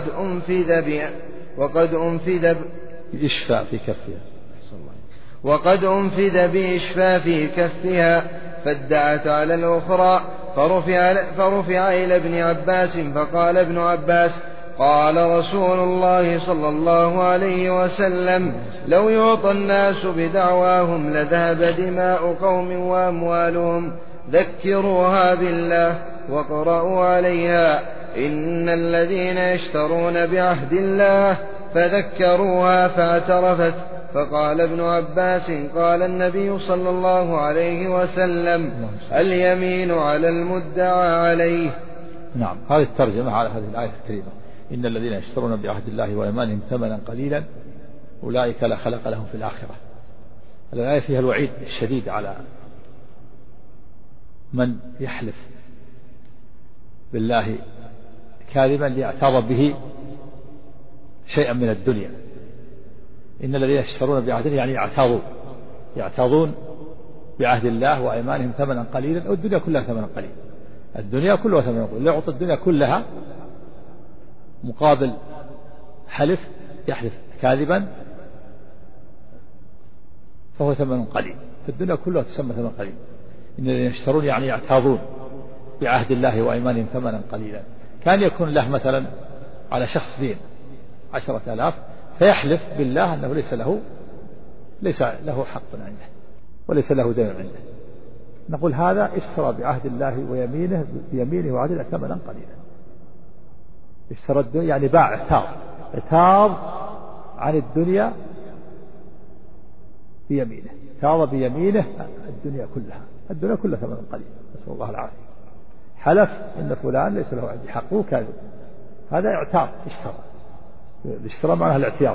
وقد أنفذ بإشفاف كفها فادعت على الأخرى فرفع إلى ابن عباس فقال ابن عباس قال رسول الله صلى الله عليه وسلم لو يعطى الناس بدعواهم لذهب دماء قوم وأموالهم ذكروها بالله وقرأوا عليها إن الذين يشترون بعهد الله فذكروها فاعترفت. فقال ابن عباس قال النبي صلى الله عليه وسلم اليمين على المدعى عليه. نعم هذه الترجمة على هذه الآية الكريمة إن الذين يشترون بعهد الله وإيمانهم ثمنا قليلا أولئك لا خلق لهم في الآخرة. الآية فيها الوعيد الشديد على من يحلف بالله كاذبا ليعتاض به شيئا من الدنيا. إن الذين يشترون بعهد الله يعني يعتاضون بعهد الله وأيمانهم ثمنا قليلا أو الدنيا كلها ثمنا قليلا. الدنيا كلها ثمنا قليلا يعطي الدنيا كلها مقابل يحلف كاذبا فهو ثمن قليل. فالدنيا كلها تسمى ثمن قليل. إن الذين يشترون يعني يعتاضون بعهد الله وأيمانهم ثمنا قليلا. كان يكون له مثلا على شخص دين 10,000 فيحلف بالله أنه ليس له حق عنده وليس له دين عنده. نقول هذا اشترى بعهد الله بيمينه وعدله ثمنا قليلا. اشترى الدنيا يعني باع اعتاض عن الدنيا بيمينه. اعتاض بيمينه الدنيا كلها ثمنا قليلا نسأل الله العافية. حلف إن فلان ليس له عندي حق وكاذب هذا اعتاض اشترى. الاشتراء معناها الاعتياض.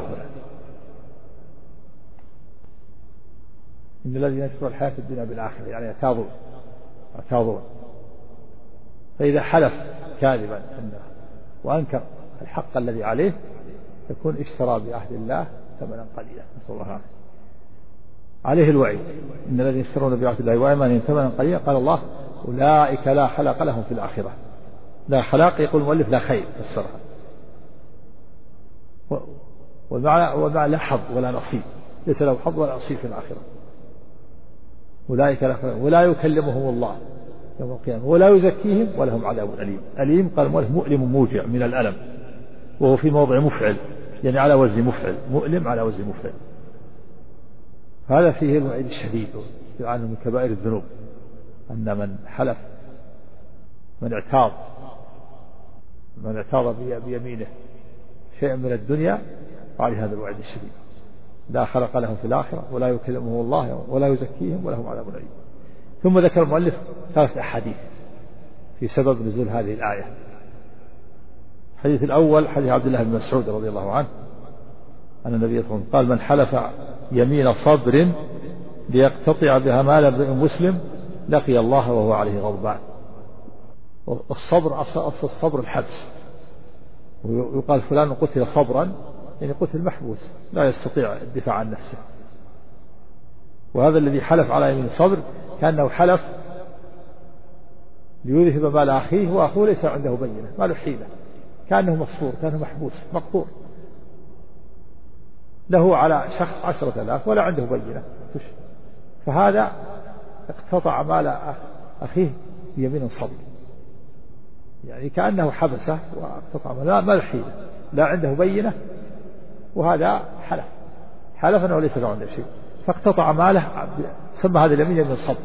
إن الذين يشترون الحياة الدنيا بالآخرة يعني يعتاضون. فإذا حلف كاذبا وأنكر الحق الذي عليه يكون اشترى بعهد الله ثمنا قليلا، نسأل الله العافية. عليه الوعيد. إن الذين يشترون بعهد الله وأيمانهم ثمنا قليلا قال الله أولئك لا خلاق لهم في الآخرة. لا خلاق يقول المؤلف لا خير فسرها، والمعنى لا حظ ولا نصيب، ليس له حظ ولا نصيب في الآخرة. أولئك لا خلاق ولا يكلمهم الله يوم القيامة ولا يزكيهم ولهم عذاب أليم. أليم قال المؤلف مؤلم موجع من الألم، وهو في موضع مفعل يعني على وزن مفعل، مؤلم على وزن مفعل. هذا فيه الوعيد الشديد عنه من كبائر الذنوب، أن من حلف من اعتاض بيمينه شيئا من الدنيا عليه هذا الوعيد الشديد. لا خلق لهم في الآخرة ولا يكلمهم الله ولا يزكيهم ولهم عذاب أليم. ثم ذكر المؤلف 3 أحاديث في سبب نزول هذه الآية. الحديث الأول حديث عبد الله بن مسعود رضي الله عنه أن النبي صلى الله عليه وسلم قال من حلف يمين صبر ليقتطع بها مال امرئ مسلم لقي الله وهو عليه غضبان. الصبر أصل الصبر الحبس، ويقال فلان قتل صبرا يعني قتل محبوس لا يستطيع الدفاع عن نفسه. وهذا الذي حلف على يمين صبر كأنه حلف ليذهب مال أخيه وأخوه ليس عنده بينة، ما له حيلة، كأنه مصفور، كأنه محبوس مقطوع، له على شخص 10,000 ولا عنده بينة، فهذا اقتطع مال أخيه بيمين صبر، يعني كأنه حبسه واقتطع ماله، ما له حيلة، لا عنده بينة، وهذا حلف أنه ليس له عنده شيء فاقتطع ماله، سمى هذا اليمين يمين صبر،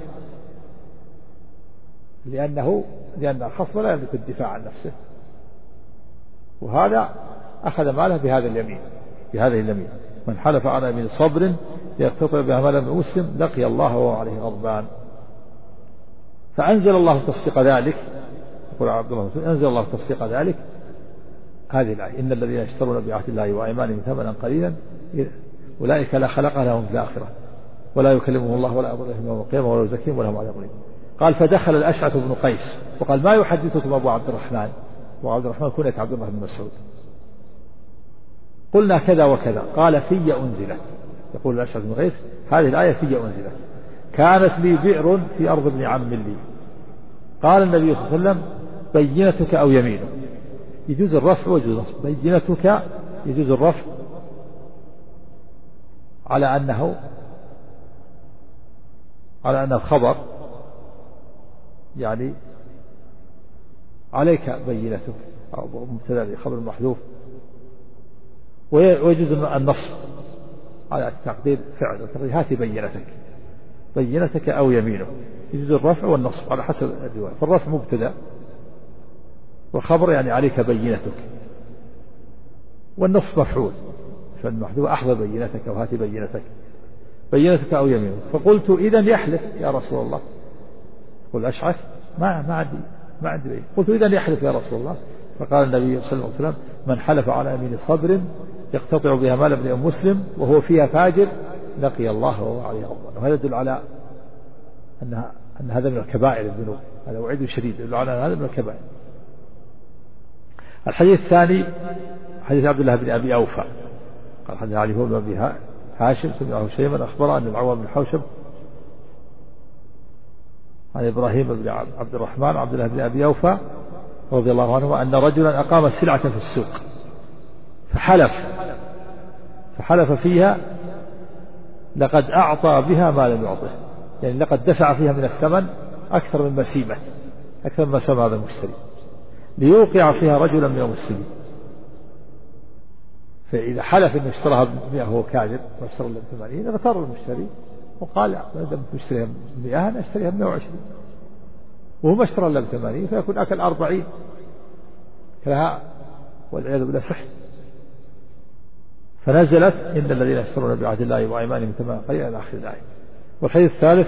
لأن الخصم لا يملك الدفاع عن نفسه، وهذا أخذ ماله بهذه اليمين. من حلف على يمين صبر ليقتطع بها مال ابن مسلم لقي الله وهو عليه غضبان. فأنزل الله تصديق ذلك، يقول عبد الله أنزل الله تصديق ذلك هذه الآية إن الذين يشترون بعهد الله وأيمانهم ثمنا قليلا أولئك لا خلق لهم في الآخرة ولا يكلمهم الله ولا يضرهم يوم القيامة ولا يزكيهم ولهم عذاب أليم. قال فدخل الأشعث بن قيس وقال ما يحدثكم أبو عبد الرحمن، وعبد الرحمن كنية عبد الله بن مسعود. قلنا كذا وكذا، قال في أنزلت، يقول الأشعث بن قيس هذه الآية في أنزلت كانت لي بئر في أرض ابن عم لي، قال النبي صلى الله عليه وسلم بينتك أو يمينك، يجوز الرفع ويجوز النصب. بينتك يجوز الرفع على أنه خبر، يعني عليك بينتك أو مبتدأ خبر محذوف، ويجوز النصب على التقدير فعل، وتقدير هات بينتك أو يمينه، يجوز الرفع والنصب على حسب الرواية. فالرفع مبتدأ والخبر يعني عليك بينتك، والنصب مفعول، فالمحذوف أحضر بينتك أو هات بينتك أو يمينه. فقلت إذن يحلف يا رسول الله، قل أشعث ما عندي بينة. قلت إذن يحلف يا رسول الله، فقال النبي صلى الله عليه وسلم من حلف على يمين صبر يقتطع بها مال ابن مسلم وهو فيها فاجر لقي الله وهو عليه غضبان. وهذا يدل على أن هذا من الكبائر الذنوب، هذا وعيد شديد يدل على أن هذا من الكبائر. الحديث الثاني حديث عبد الله بن أبي أوفى قال حدث علي بن أبي هاشم سمعه شيبا أخبر أن العوام بن حوشب عن إبراهيم بن عبد الرحمن عبد الله بن أبي أوفى رضي الله عنه أن رجلا أقام سلعة في السوق فحلف فيها لقد أعطى بها ما لم يعطه، يعني لقد دفع فيها من الثمن أكثر من مسيبة، أكثر مما سمى هذا المشتري، ليوقع فيها رجلا من المسلمين. فإذا حلف أنه اشتراها ب100 وهو كاذب واشترى له ب80 اغتر المشتري وقال ما دام تشتريها ب100 أنا أشتريها ب120، وهو ما اشترى له ب80 فيكون أكل 40 كلها والعياذ بالله سحر. فنزلت إن الذين يشترون بعهد الله وأيمانهم ثمنا قليلا إلى آخر الآية. والحديث الثالث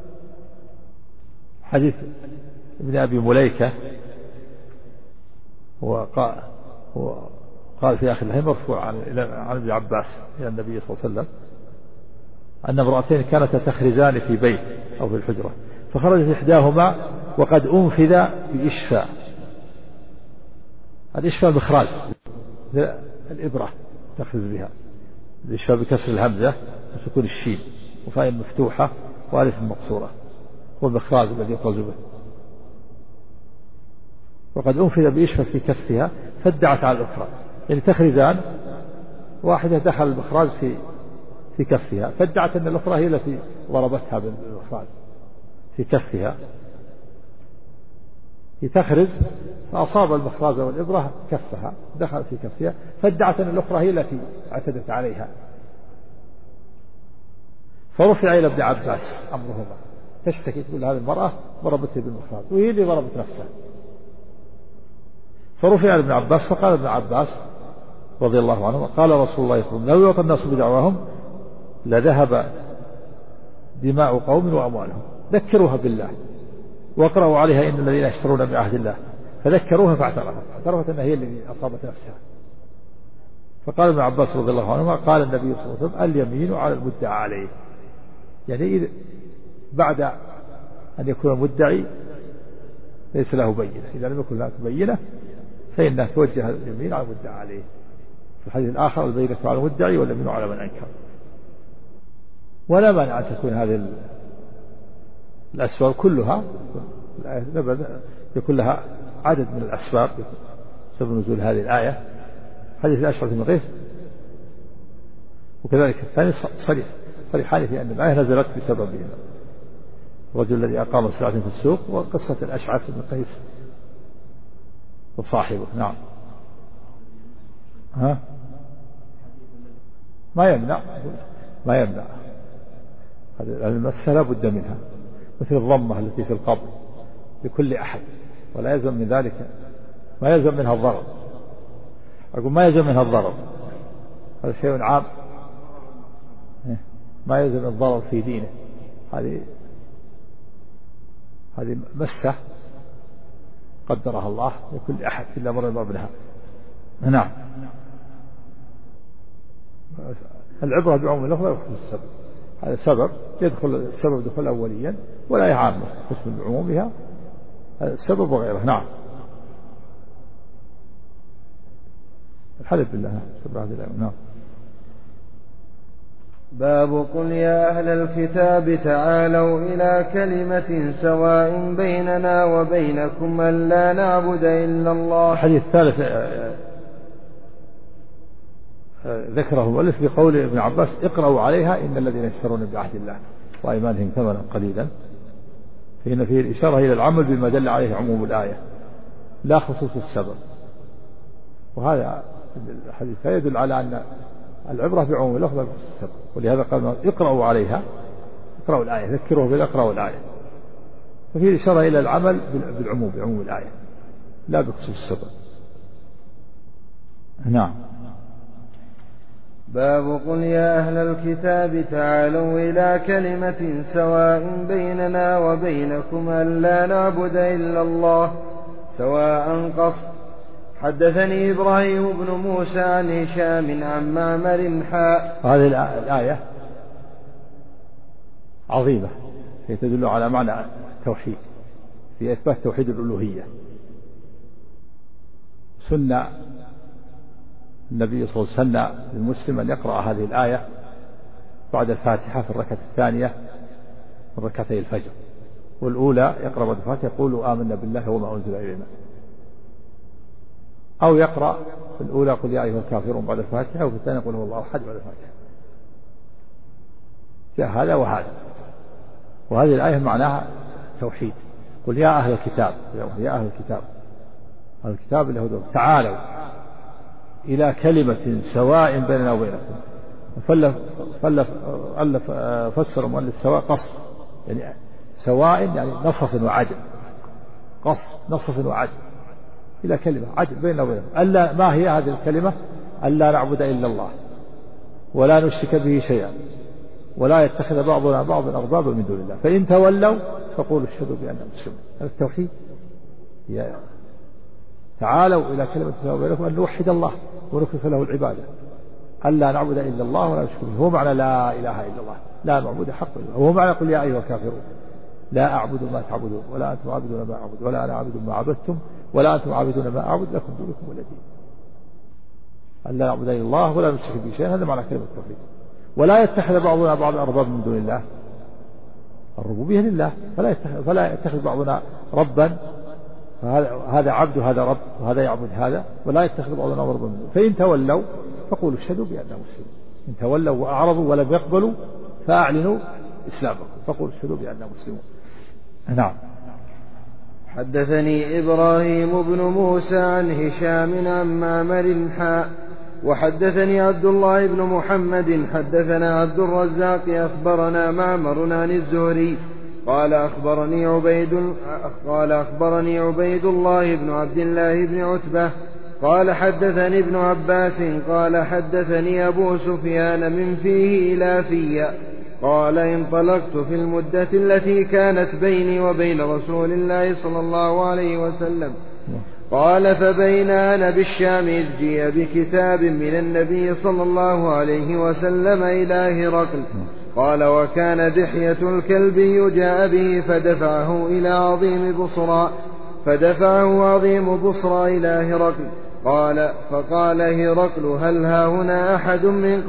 حديث ابن أبي مليكة وقال في آخر الحديث مرفوع عن ابن عباس إلى النبي صلى الله عليه وسلم أن امرأتين كانتا تخرزان في بيت أو في الحجرة، فخرجت إحداهما وقد أنفذ بإشفاء. الإشفاء مخراج الإبرة تخرز بها، الإشفاء بكسر الهمزة وسكون الشين وفاء مفتوحة وألف مقصورة، هو المخراج الذي يخرج به. وقد أنفذ بإشفاء في كفها فادعت على الأخرى، يعني تخرزان، واحدة دخل المخراج في كفها فادعت أن الأخرى هي التي ضربتها بالمخراج في كفها، تخرز فأصاب المخراج والإبرة كفها دخل في كفها فادعت أن الأخرى هي التي اعتدت عليها، فرفع إلى ابن عباس أمرهما، تشتكي تقول هذه المرأة ضربتها بالمخراج وهي اللي ضربت نفسها. فرفع إلى ابن عباس فقال ابن عباس رضي الله عنه قال رسول الله صلى الله عليه وسلم لو يعطى الناس بدعواهم لذهب دماء قوم وأموالهم، ذكروها بالله واقرأوا عليها إن الذين يشترون بعهد الله، فذكروها فاعترفت أنها هي التي أصابت نفسها. فقال ابن عباس رضي الله عنهما قال النبي صلى الله عليه وسلم اليمين على المدعى عليه، يعني بعد أن يكون المدعي ليس له بينة، إذا لم يكن له بينة فإنه توجه اليمين على المدعى عليه. في الحديث الآخر البينة على المدعي واليمين على من أنكر. ولا مانع أن تكون هذه الأسباب كلها يكون لها عدد من الأسباب سبب نزول هذه الآية، حديث الأشعث بن غيث وكذلك الثاني صريحان في أن الآية نزلت بسببهم، الرجل الذي أقام الصلاة في السوق وقصة الأشعث بن قيس وصاحبه. نعم. ما يمنع هذه المسألة لا بد منها، مثل الضمة التي في القبر لكل أحد، ولا يلزم من ذلك ما يلزم منها الضرر. أقول ما يلزم منها الضرر، هذا شيء عام، ما يلزم الضرر في دينه، هذه مسة قدرها الله لكل أحد إلا من رضي بها. نعم. العبرة بعموم اللفظ لا يخص السبب، هذا سبب يدخل السبب دخول أوليا ولا يعامه قسم بعمومها السبب وغيره. نعم. الحلف بالله نعم. باب قل يا أهل الكتاب تعالوا إلى كلمة سواء بيننا وبينكم ألا نعبد إلا الله. الحديث الثالث ذكره المؤلف بقول ابن عباس اقرأوا عليها إن الذين يشترون بعهد الله وأيمانهم ثمنا قليلا، فإن فيه الإشارة إلى العمل بما دل عليه عموم الآية لا خصوص السبب، وهذا الحديث يدل على أن العبرة بعموم اللفظ لا خصوص السبب، ولهذا قال اقرأوا عليها، اقرأوا الآية، ذكروه بالأقرأوا الآية، ففيه الإشارة إلى العمل بالعموم بعموم الآية لا بخصوص السبب. نعم. باب قل يا أهل الكتاب تعالوا إلى كلمة سواء بيننا وبينكم ألا نعبد إلا الله سواء قصد. حدثني إبراهيم بن موسى عن هشام عن معمر حاء. هذه الآية عظيمة، هي تدل على معنى التوحيد في إثبات توحيد الألوهية. سنة النبي صلى الله عليه وسلم للمسلم أن يقرأ هذه الآية بعد الفاتحة في الركعة الثانية من ركعتي الفجر، والأولى يقرأ بعد الفاتحة يقول آمنا بالله وما أنزل إلينا، أو يقرأ في الأولى قل يا أيها الكافرون بعد الفاتحة، وفي الثانية يقول هو الله أحد بعد الفاتحة. جاء هذا وهذا، وهذه الآية معناها توحيد. قل يا أهل الكتاب، يا أهل الكتاب، أهل الكتاب اللي هو تعالوا إلى كلمة سواء بيننا وبينكم. فسر المؤلف سواء قصد، يعني سواء يعني نصف وعدل، قصد نصف وعدل إلى كلمة عدل بيننا وبينكم. ألا ما هي هذه الكلمة؟ ألا نعبد إلا الله ولا نشرك به شيئا ولا يتخذ بعضنا بعضا أربابا من دون الله، فإن تولوا فقولوا اشهدوا بأننا مسلمون. هذا التوحيد، تعالوا إلى كلمة سواء بينكم أن نوحد الله ونخلص له العبادة، ألا نعبد إلا الله ولا نشرك به. هو معنى لا إله إلا الله، لا معبود حق إلا الله. وهو معنى قل يا أيها الكافرون لا أعبد ما تعبدون ولا أنتم عابدون ما أعبد ولا أنا عابد ما عبدتم ولا أنتم عابدون ما أعبد لكم دينكم ولي دين. ألا نعبد إلا الله ولا نشرك به شيئا، هذا معنى كلمة التوحيد. ولا يتخذ بعضنا بعض أرباب من دون الله، الربوبية لله، فلا يتخذ بعضنا ربا، هذا عبد وهذا رب وهذا يعبد هذا، ولا يتخذ بعضنا ربا من دون. فإن تولوا فقولوا اشهدوا بأننا مسلمون. إن تولوا وأعرضوا ولم يقبلوا فأعلنوا إسلامكم فقولوا اشهدوا بأننا مسلمون. نعم. حدثني إبراهيم بن موسى عن هشام عن معمر وحدثني عبد الله بن محمد حدثنا عبد الرزاق أخبرنا معمر عن الزهري قال أخبرني عبيد الله بن عبد الله بن عتبة قال حدثني ابن عباس قال حدثني أبو سفيان من فيه إلى في قال انطلقت في المدة التي كانت بيني وبين رسول الله صلى الله عليه وسلم. قال فبين أنا بالشام إذ جيء بكتاب من النبي صلى الله عليه وسلم إلى هرقل. قال وكان دحية الكلب يجاء به فدفعه عظيم بصرى إلى هرقل. فقال هرقل هل هاهنا أحد من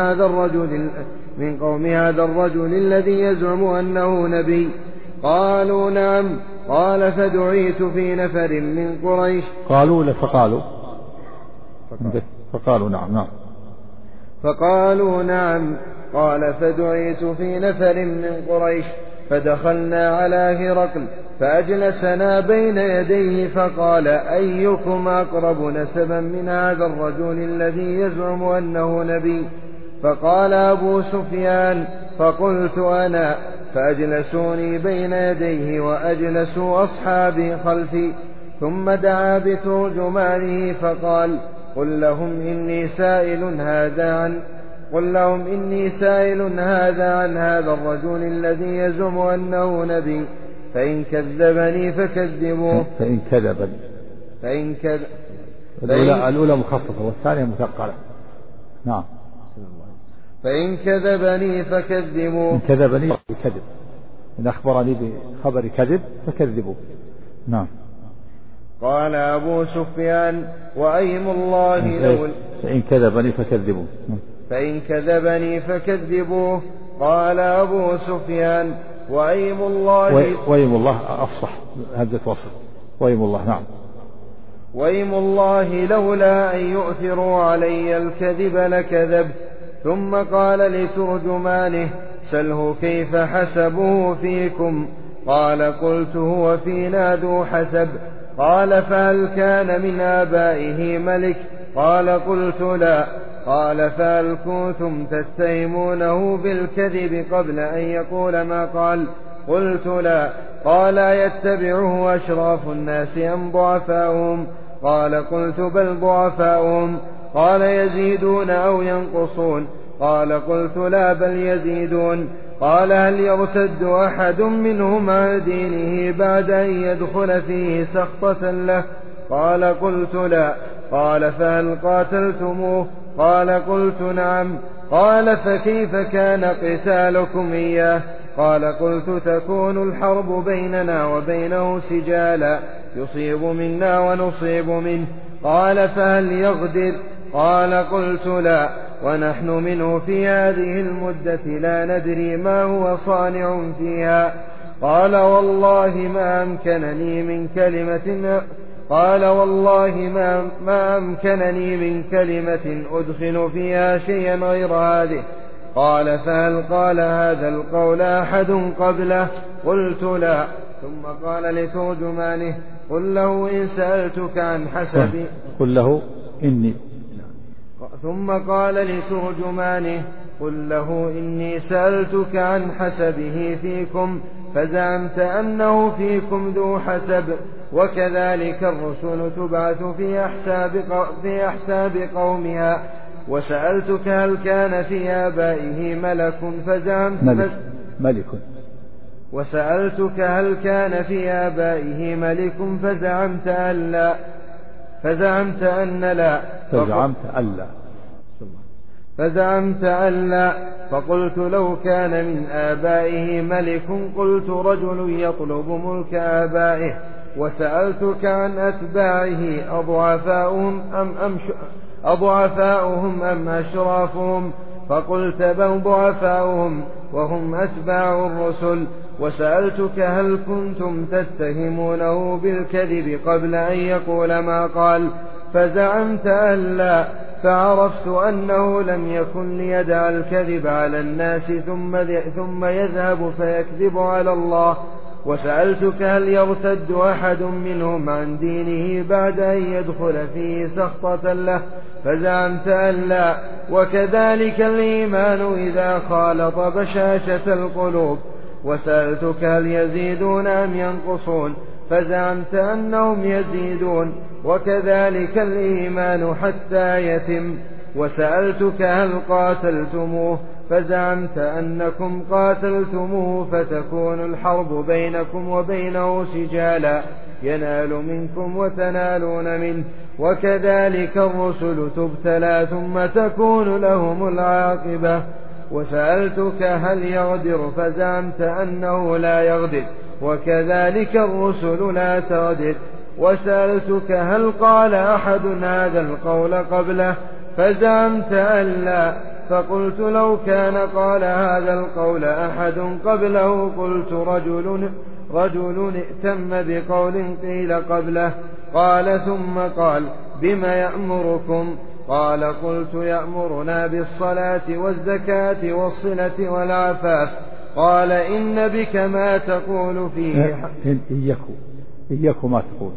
قوم هذا الرجل الذي يزعم أنه نبي؟ قالوا نعم. قال فدعيت في نفر من قريش. فقالوا نعم. فقالوا نعم. قال فدعيت في نفر من قريش فدخلنا على هرقل فأجلسنا بين يديه فقال أيكم أقرب نسبا من هذا الرجل الذي يزعم أنه نبي؟ فقال أبو سفيان فقلت أنا، فأجلسوني بين يديه وأجلسوا أصحابي خلفي. ثم دعا بترجمانه فقال قل لهم إني سائل هذا عن هذا الرجل الذي يزعم أنه نبي، فإن كذبني فكذبوه. الأولى مخففة والثانية مثقلة. نعم. فإن كذبني فكذبوه. إن كذبني بكذب، إن أخبرني بخبر كذب فكذبوه. نعم. قال أبو سفيان وأيم الله لو فإن كذبني فكذبوه. فإن كذبني فكذبوه. قال أبو سفيان وأيم الله أفصح همزة وصل. وأيم الله. نعم. وأيم الله لولا أن يؤثروا علي الكذب لكذبت. ثم قال لترجمانه سله كيف حسبه فيكم؟ قال قلت هو فينا ذو حسب. قال فهل كان من آبائه ملك؟ قال قلت لا. قال فهل كنتم تتهمونه بالكذب قبل أن يقول ما قال؟ قلت لا. قال يتبعه أشراف الناس أم ضعفاؤهم؟ قال قلت بل ضعفاؤهم. قال يزيدون أو ينقصون؟ قال قلت لا بل يزيدون. قال هل يرتد أحد منهم عن دينه بعد أن يدخل فيه سخطة له؟ قال قلت لا. قال فهل قاتلتموه؟ قال قلت نعم. قال فكيف كان قتالكم إياه؟ قال قلت تكون الحرب بيننا وبينه سجالا يصيب منا ونصيب منه. قال فهل يغدر؟ قال قلت لا. ونحن منه في هذه المدة لا ندري ما هو صانع فيها. قال والله ما أمكنني من كلمة أدخل فيها شيئا غير هذه. قال فهل قال هذا القول أحد قبله؟ قلت لا. ثم قال لترجمانه قل له إن سألتك عن حسبي. قل له إني. ثم قال لترجمانه قل له إني سألتك عن حسبه فيكم فزعمت أنه فيكم ذو حسب، وكذلك الرسل تبعث في أحساب قومها. وسألتك هل كان في آبائه ملك فزعمت وسألتك هل كان في آبائه ملك فزعمت أن لا. فزعمت أن لا. فزعمت أن لا. فقلت لو كان من آبائه ملك قلت رجل يطلب ملك آبائه. وسألتك عن أتباعه أضعفاؤهم أم أشرافهم؟ فقلت بل ضعفاؤهم وهم أتباع الرسل. وسألتك هل كنتم تتهمونه بالكذب قبل أن يقول ما قال؟ فزعمت أن لا. فعرفت أنه لم يكن ليدع الكذب على الناس ثم يذهب فيكذب على الله. وسألتك هل يرتد أحد منهم عن دينه بعد أن يدخل فيه سخطة له؟ فزعمت أن لا. وكذلك الإيمان إذا خالط بشاشة القلوب. وسألتك هل يزيدون أم ينقصون؟ فزعمت أنهم يزيدون. وكذلك الإيمان حتى يتم. وسألتك هل قاتلتموه؟ فزعمت أنكم قاتلتموه فتكون الحرب بينكم وبينه سجالا ينال منكم وتنالون منه. وكذلك الرسل تبتلى ثم تكون لهم العاقبة. وسألتك هل يغدر؟ فزعمت أنه لا يغدر. وكذلك الرسل لا تغدر. وسألتك هل قال أحد هذا القول قبله؟ فزعمت أن لا. فقلت لو كان قال هذا القول أحد قبله قلت رجل ائتم بقول قيل قبله. قال ثم قال بما يأمركم؟ قال قلت يأمرنا بالصلاة والزكاة والصلة والعفاف. قال إن بك ما تقول فيه إياك ما تقول.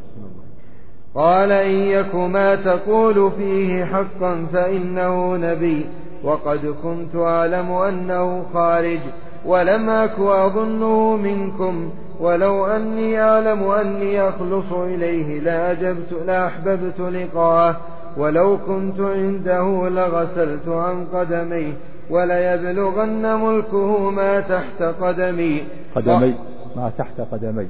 قال إن يك ما تقول فيه حقا فإنه نبي وقد كنت أعلم أنه خارج ولم أك أظنه منكم. ولو أني أعلم أني أخلص إليه لأحببت لقاءه. ولو كنت عنده لغسلت عن قدميه وليبلغن ملكه ما تحت قدمي ما تحت قدمي.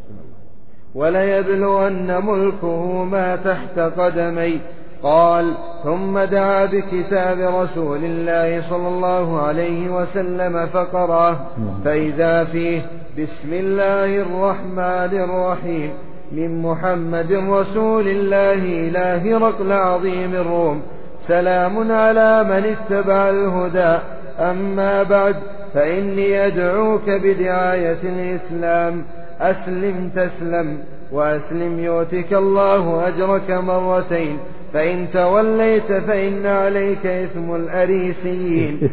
وليبلغن ملكه ما تحت قدمي. قال ثم دعا بكتاب رسول الله صلى الله عليه وسلم فقرأه فإذا فيه بسم الله الرحمن الرحيم من محمد رسول الله إلى هرقل عظيم الروم سلام على من اتبع الهدى. أما بعد فإني أدعوك بدعاية الإسلام أسلم تسلم وأسلم يؤتك الله أجرك مرتين. فإن توليت فإن عليك إثم الأريسيين.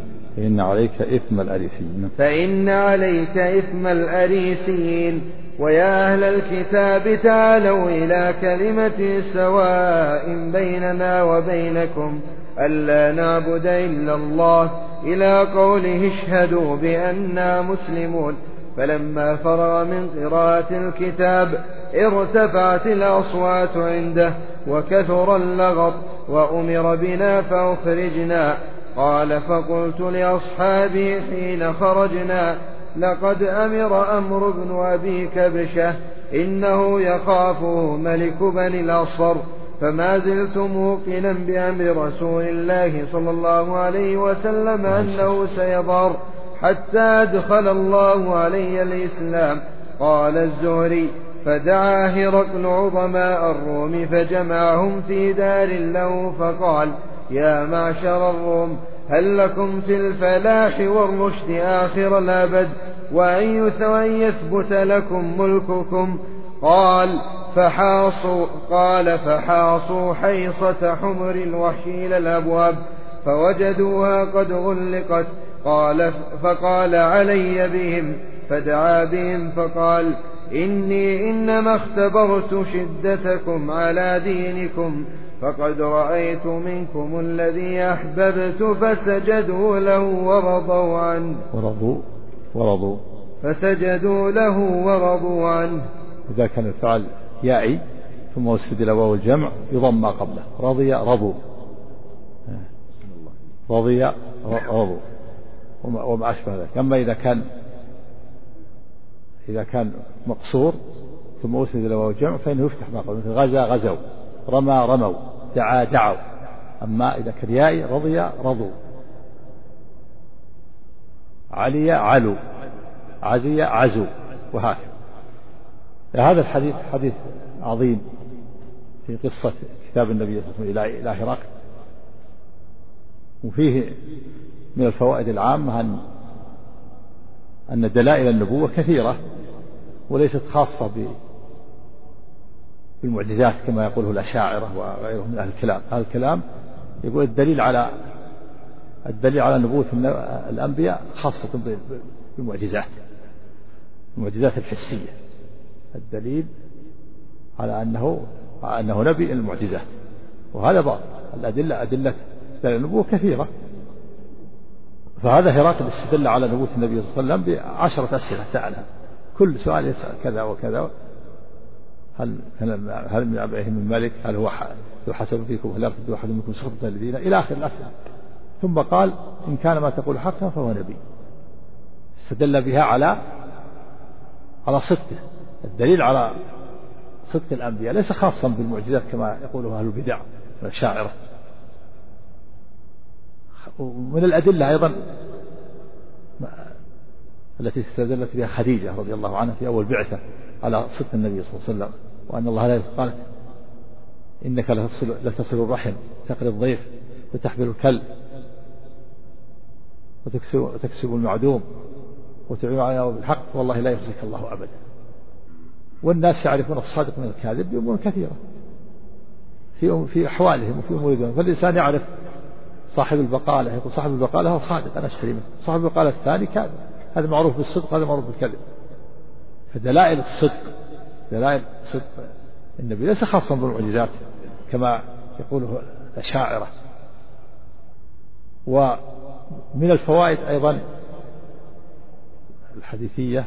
فإن عليك إثم الأريسيين. ويا أهل الكتاب تعالوا إلى كلمة سواء بيننا وبينكم ألا نعبد إلا الله إلى قوله اشهدوا بأننا مسلمون. فلما فرغ من قراءة الكتاب ارتفعت الأصوات عنده وكثر اللغط وأمر بنا فأخرجنا. قال فقلت لأصحابي حين خرجنا لقد أمر أمر بن أبي كبشة إنه يخافه ملك بني الأصفر. فما زلت موقنا بأمر رسول الله صلى الله عليه وسلم أنه سيظهر حتى أدخل الله علي الإسلام. قال الزهري فدعا هرقل عظماء الروم فجمعهم في دار له فقال يا معشر الروم هل لكم في الفلاح والرشد آخر الأبد وأن يثبت لكم ملككم؟ قال فحاصوا حيصة حمر الوحش إلى الأبواب فوجدوها قد غلقت. فقال علي بهم فدعا بهم فقال إني إنما اختبرت شدتكم على دينكم فقد رأيت منكم الذي أحببت فسجدوا له ورضوا عنه. فسجدوا له ورضوا عنه. إذا كان الفعل يائي ثم وسد إلى واو الجمع يضم ما قبله رضي رضوا وما أشبه ذلك. أما إذا كان مقصور ثم أسند إلى واو الجمع فإنه يفتح ما قبله، مثل غزا غزوا، رمى رموا، دعا دعوا. أما إذا كان يائي رضي رضوا، علي علوا، عزي عزوا، وهكذا. هذا الحديث حديث عظيم في قصة كتاب النبي صلى الله عليه وسلم إلى هرقل، وفيه من الفوائد العامة أن دلائل النبوة كثيرة وليست خاصة بالمعجزات كما يقوله الأشاعرة وغيرهم من أهل الكلام. أهل الكلام يقول الدليل على نبوة الأنبياء خاصة بالمعجزات، المعجزات الحسية، الدليل على أنه نبي المعجزات، وهذا باطل. أدلة النبوة كثيرة. فهذا هرقل استدل على نبوة النبي صلى الله عليه وسلم ب10 أسئلة سألها، كل سؤال يسأل كذا وكذا، هل من أبائهم من ملك، هل هو حسب فيكم، هل يرتد أحد منكم سخطة الذين، إلى آخر الأسئلة. ثم قال إن كان ما تقول حقا فهو نبي. استدل بها على صدقه، الدليل على صدق الأنبياء ليس خاصا بالمعجزات كما يقوله أهل البدع والشاعرة. ومن الأدلة أيضا التي استدلت بها خديجة رضي الله عنها في أول بعثة على صدق النبي صلى الله عليه وسلم، وأن الله لا قالت إنك لتصل الرحم، تقري الضيف، وتحمل الكلب، وتكسب المعدوم، وتعين على بالحق، والله لا يخزيك الله أبدا. والناس يعرفون الصادق من الكاذب بأمور كثيرة في أحوالهم وفي أمورهم. فالإنسان يعرف صاحب البقالة، يقول صاحب البقالة هو صادق أنا أشتري منه، صاحب البقالة الثاني كاذب، هذا معروف بالصدق، هذا معروف بالكذب. فدلائل الصدق، دلائل صدق النبي ليس خاصا بالمعجزات كما يقوله الأشاعرة. ومن الفوائد أيضا الحديثية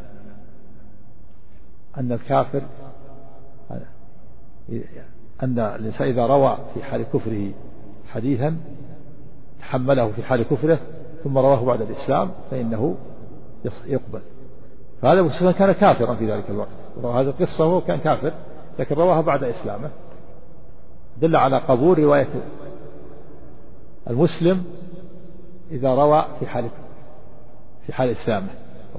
أن الكافر، أن الإنسان إذا روى في حال كفره حديثا تحمله في حال كفره ثم رواه بعد الإسلام فإنه يقبل. فهذا أبو سفيان كان كافرا في ذلك الوقت، وهذه القصة هو كان كافر لكن رواها بعد إسلامه، دل على قبول رواية المسلم إذا روى في حال إسلامه.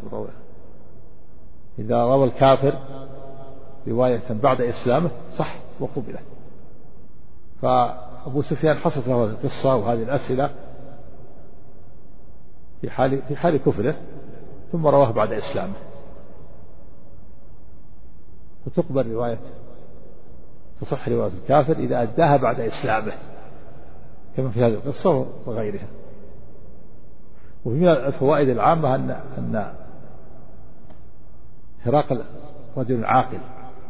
إذا روى الكافر رواية بعد إسلامه صح وقبله. فأبو سفيان حصلت له القصة وهذه الأسئلة في حال كفره ثم رواه بعد إسلامه، فتقبل رواية، تصح رواية الكافر إذا أداها بعد إسلامه كما في هذه القصة وغيرها. ومن الفوائد العامة أن هرقل رجل عاقل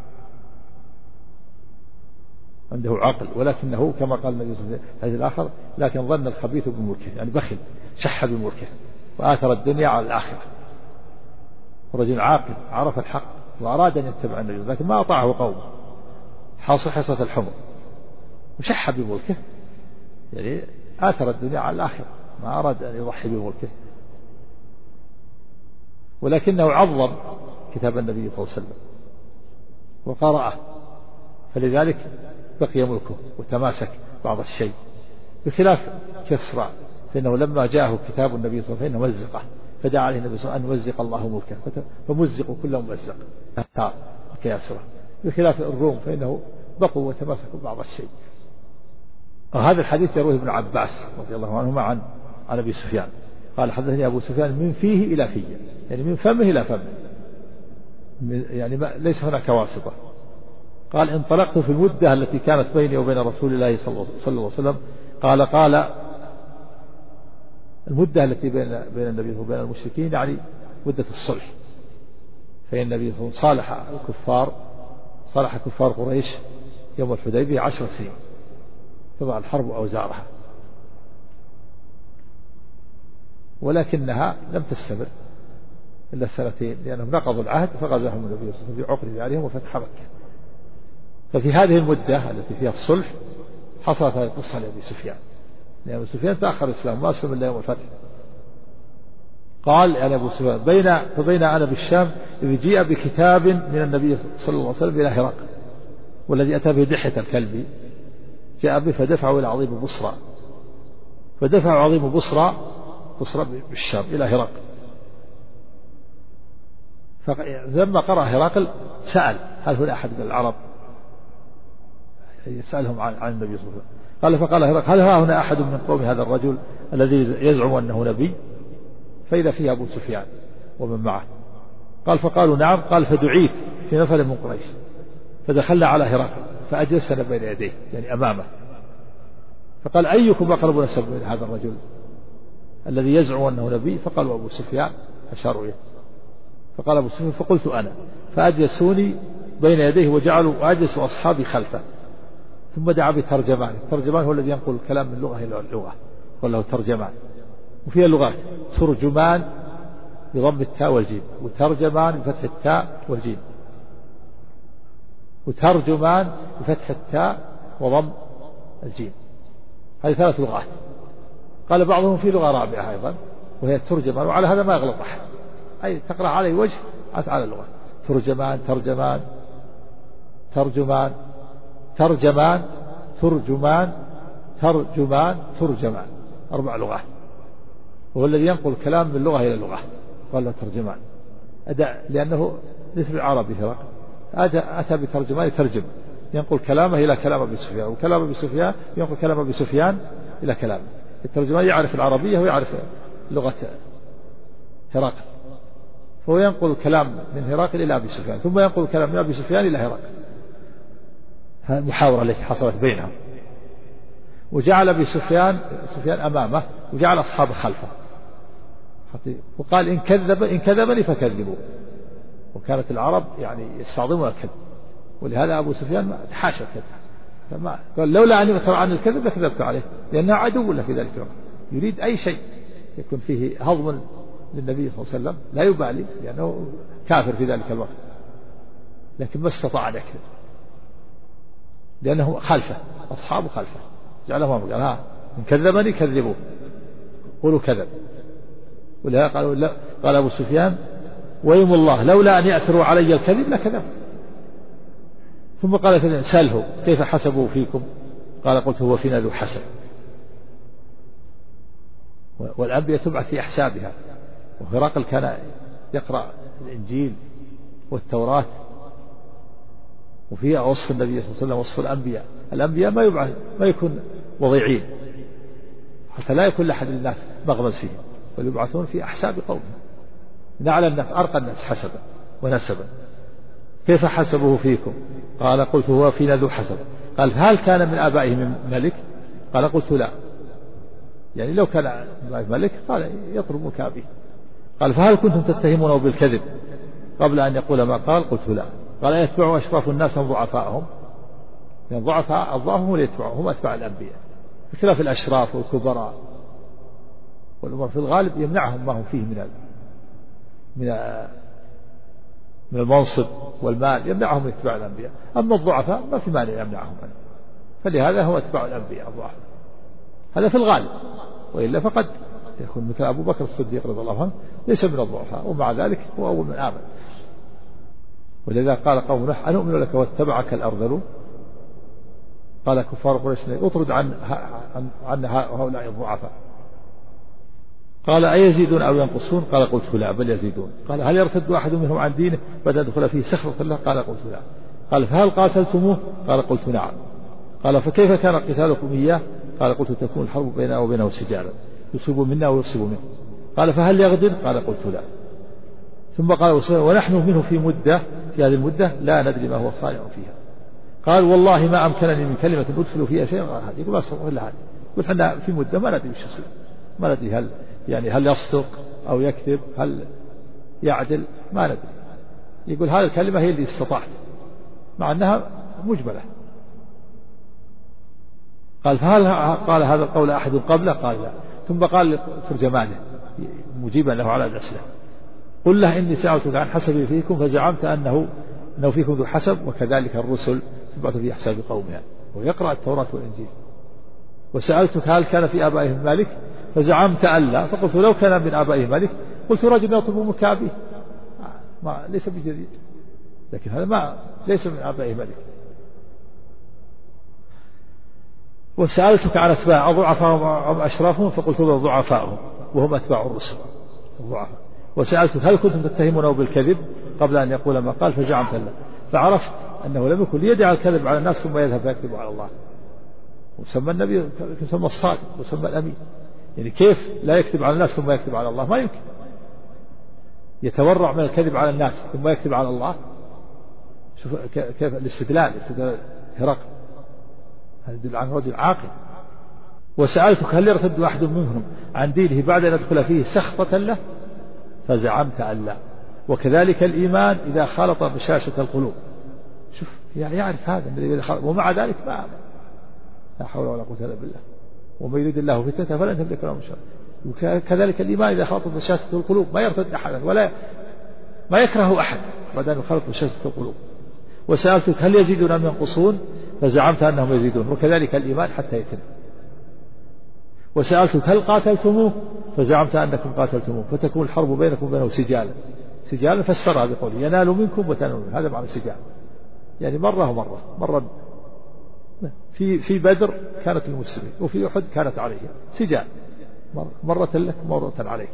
عنده عقل، ولكنه كما قال النبي صلى الله عليه وسلم هذا الآخر لكن ظن الخبيث بملكه، يعني بخل شح بملكه وآثر الدنيا على الآخرة. رجل عاقل عرف الحق وأراد أن يتبع النبي لكن ما أطاعه قومه، حاصل حصة الحمر وشح بملكه، يعني آثر الدنيا على الآخرة، ما أراد أن يضحي بملكه، ولكنه عظم كتاب النبي صلى الله عليه وسلم وقرأه، فلذلك بقي ملكه وتماسك بعض الشيء، بخلاف كسرى فإنه لما جاءه كتاب النبي صلى الله عليه وسلم مزقه، فدعا عليه النبي صلى الله عليه وسلم أن يمزق الله ملكه فمزقوا كل ممزق كيسرى، بخلاف الروم فإنه بقوا وتماسكوا بعض الشيء. وهذا الحديث يرويه ابن عباس رضي الله عنهما عن أبي سفيان قال حدثني أبو سفيان من فيه إلى فيه، يعني من فمه إلى فمه، يعني ليس هناك واسطة. قال انطلقت في المدة التي كانت بيني وبين رسول الله صلى الله عليه وسلم، قال المدة التي بين النبي وبين المشركين يعني مدة الصلح، فإن النبي صالح كفار قريش يوم الحديبية 10 سنين تضع الحرب أوزارها، ولكنها لم تستمر إلا 2 سنين لأنهم نقضوا العهد فغزاهم النبي صلى الله عليه وسلم في عقر دارهم وفتح مكة. ففي هذه المدة التي فيها الصلح حصلت هذه القصة لأبي سفيان، لأن أبي سفيان تأخر الإسلام ما أسلم إلا يوم الفتح. قال يعني أبو سفيان فبين أنا بالشام إذ جيء بكتاب من النبي صلى الله عليه وسلم إلى هرقل، والذي أتى به دحية الكلبي جاء به فدفعه إلى عظيم بصرى، فدفع عظيم بصرى بالشام إلى هرقل. فلما قرأ هرقل سأل هل هنا أحد من العرب يسألهم عن النبي صلى الله عليه وسلم. فقال هرقل هل ها هنا أحد من قوم هذا الرجل الذي يزعم أنه نبي؟ فإذا فيه أبو سفيان ومن معه. قال فقالوا نعم. قال فدعيت في نفر من قريش فدخلنا على هرقل فأجلسنا بين يديه يعني أمامه، فقال أيكم أقرب نسب من هذا الرجل الذي يزعم أنه نبي؟ فقالوا أبو سفيان، أشاروا إليه. فقال أبو سفيان فقلت أنا، فأجلسوني بين يديه وجعلوا أجلس أصحابي خلفه، ثم دعا بترجمان. الترجمان هو الذي ينقل الكلام من لغة إلى لغة، وله ترجمان. وفيها اللغات ترجمان بضم التاء والجيم، وترجمان بفتح التاء والجيم، وترجمان بفتح التاء وضم الجيم. هذه 3 لغات. قال بعضهم في لغة رابعة أيضا وهي الترجمان، وعلى هذا ما يغلط أحد، أي تقرأ عليه وجه على اللغة. ترجمان ترجمان ترجمان ترجمان ترجمان ترجمان ترجمان، 4 لغات. وهو الذي ينقل الكلام من لغة إلى لغة، قال له ترجمان أداء، لأنه مثل العربي هرقل أتى بترجمان يترجم، ينقل كلامه إلى كلام أبي سفيان، وكلام أبي سفيان ينقل كلام أبي سفيان إلى كلامه. الترجمان يعرف العربية ويعرف لغة هرقل، فهو ينقل الكلام من هرقل إلى أبي سفيان، ثم ينقل الكلام من أبي سفيان إلى هرقل. المحاورة التي حصلت بينهم. وجعل أبي سفيان أمامه وجعل أصحابه خلفه، وقال إن كذبني فكذبوا. وكانت العرب يعني يستعظمون الكذب، ولهذا أبو سفيان تحاشى الكذب، قال لولا أن يؤثر عن الكذب لكذبت عليه، لأنه عدو له في ذلك الوقت، يريد أي شيء يكون فيه هضم للنبي صلى الله عليه وسلم، لا يبالي لأنه كافر في ذلك الوقت، لكن ما استطاع أن يكذب لأنه خلفه، أصحابه خلفه، جعلهم قال إن كذبني كذبوه، قولوا كذب. ولهذا قال أبو سفيان ويم الله لولا أن يأثروا علي الكذب لكذبت. ثم قال سأله كيف حسبوا فيكم؟ قال قلت هو فينا ذو حسب. والأنبياء تبعث في أحسابها، وهرقل كان يقرأ الإنجيل والتوراة، وفيها وصف النبي صلى الله عليه وسلم وصف الأنبياء ما يكون وضيعين حتى لا يكون لأحد الناس مغمز فيه، بل يبعثون في أحساب قومهم، نعلى الناس أرقى الناس حسبا ونسبا. كيف حسبه فيكم؟ قال قلت هو فينا ذو حسب. قال هل كان من آبائه من ملك؟ قال قلت لا، يعني لو كان ملك قال يطلب كابي. قال فهل كنتم تتهمونه بالكذب قبل أن يقول ما قال؟ قلت لا. قال يتبع أشراف الناس هم ضعفائهم، يعني ضعفاء هم اللي يتبعهم، هم أتباع الأنبياء، بخلاف الأشراف والكبراء والأمر في الغالب يمنعهم ما هم فيه من المنصب والمال، يمنعهم من اتباع الأنبياء. أما الضعفاء ما في مانع يمنعهم عنه، فلهذا هو اتباع الأنبياء الضعفاء، هذا في الغالب. وإلا فقد يكون مثل أبو بكر الصديق رضي الله عنه ليس من الضعفاء، ومع ذلك هو أول من آمن. ولذا قال قوم نوح أنؤمن لك واتبعك الأرذلون؟ قال كفار قريش اطرد عن هؤلاء الضعفاء. قال أيزيدون أو ينقصون؟ قال قلت لا بل يزيدون. قال هل يرتد أحد منهم عن دينه بعد أن دخل فيه سخرة الله؟ قال قلت لا. قال فهل قاتلتموه؟ قال قلت نعم. قال فكيف كان قتالكم إياه؟ قال قلت تكون الحرب بيننا وبينه سجالا يصيب منا ويصيب منه. قال فهل يغدر؟ قال قلت لا. ثم قال ونحن منه في هذه المدة لا ندري ما هو صانع فيها. قال والله ما أمكنني من كلمة أدخل فيها شيء غير هذا. يقول أصدق إلا هذا، يقول احنا في مدة ما ندري وش يصير، ما ندري هل يصدق أو يكذب، هل يعدل، ما ندري. يقول هذه الكلمة هي اللي استطعت، مع أنها مجملة. قال فهل قال هذا القول أحد قبله؟ قال لا. ثم قال لترجمانه مجيبا له على الأسئلة قل له إني سألتك عن حسبي فيكم فزعمت أنه فيكم ذو حسب، وكذلك الرسل تبعث في أحساب قومها. ويقرأ التوراة والإنجيل. وسألتك هل كان في آبائهم مالك فزعمت ألا، فقلت لو كان من آبائه ملك قلت رجل يطلب مكابيه، ليس بجديد، لكن هذا ليس من آبائه ملك. وسألتك عن أتباع أضعفهم أم أشرافهم فقلت له ضعفائهم وهم أتباع الرسل الضعفاء. وسألتك هل كنتم تتهمونه بالكذب قبل أن يقول ما قال فزعمت لا، فعرفت أنه لم يكن ليدعي الكذب على الناس ثم يذهب فيكذب على الله. وسمى النبي يسمى الصادق وسمى الأمين، يعني كيف لا يكذب على الناس ثم يكذب على الله؟ ما يمكن. يتورع من الكذب على الناس ثم يكذب على الله. شوف كيف الاستدلال هرقل، هذا يدل عن رجل عاقل. وسألتك هل يرتد أحد منهم عن دينه بعد أن يدخل فيه سخطة له فزعمت أن لا. وكذلك الإيمان إذا خالط بشاشة القلوب. شوف يعرف هذا ومع ذلك ما آمن. لا حول ولا قوة إلا بالله. وما يريد الله فتنته فلن تملك له من شر. وكذلك الإيمان إذا خالط بشاشة القلوب ما يرتد أحدا ولا ما يكره أحد بعد أن يخالط بشاشة القلوب. وسألتك هل يزيدون أم ينقصون فزعمت أنهم يزيدون. وكذلك الإيمان حتى يتم. وسألتك هل قاتلتموه فزعمت أنكم قاتلتموه فتكون الحرب بينكم وبينه سجالا. سجالا فسرها بقول ينال منكم وتنال منه، هذا معنى سجال، يعني مرة في بدر كانت للمسلمين وفي أحد كانت عليه سجال، مرة لك مرة عليك.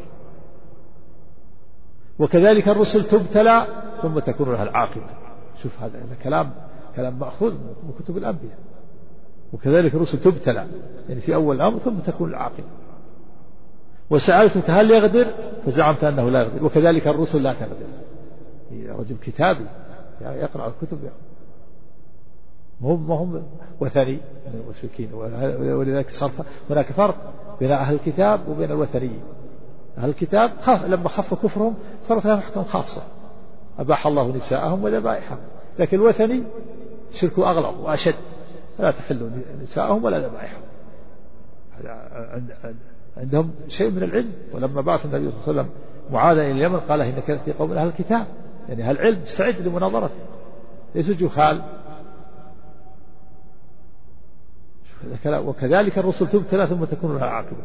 وكذلك الرسل تبتلى ثم تكون لها العاقبة. شوف هذا كلام مأخوذ من كتب الأنبياء. وكذلك الرسل تبتلى يعني في أول الأمر ثم تكون العاقبة. وسألتك هل يغدر فزعمت أنه لا يغدر. وكذلك الرسل لا تغدر. رجل كتابي يقرأ الكتب هم وثني من المشركين. ولذلك صار هناك فرق بين أهل الكتاب وبين الوثنيين. أهل الكتاب لما خف كفرهم صارت لهم أحكام خاصة، أباح الله نساءهم وذبائحهم. لكن الوثني شركوا أغلظ وأشد، لا تحلوا نساءهم ولا ذبائحهم. عندهم شيء من العلم. ولما بعث النبي صلى الله عليه وسلم معاذ إلى اليمن قال إنك في قوم أهل الكتاب، يعني أهل العلم استعد لمناظرته ليس جهال. وكذلك الرسل تبتلى ثم تكون لها عاقبة.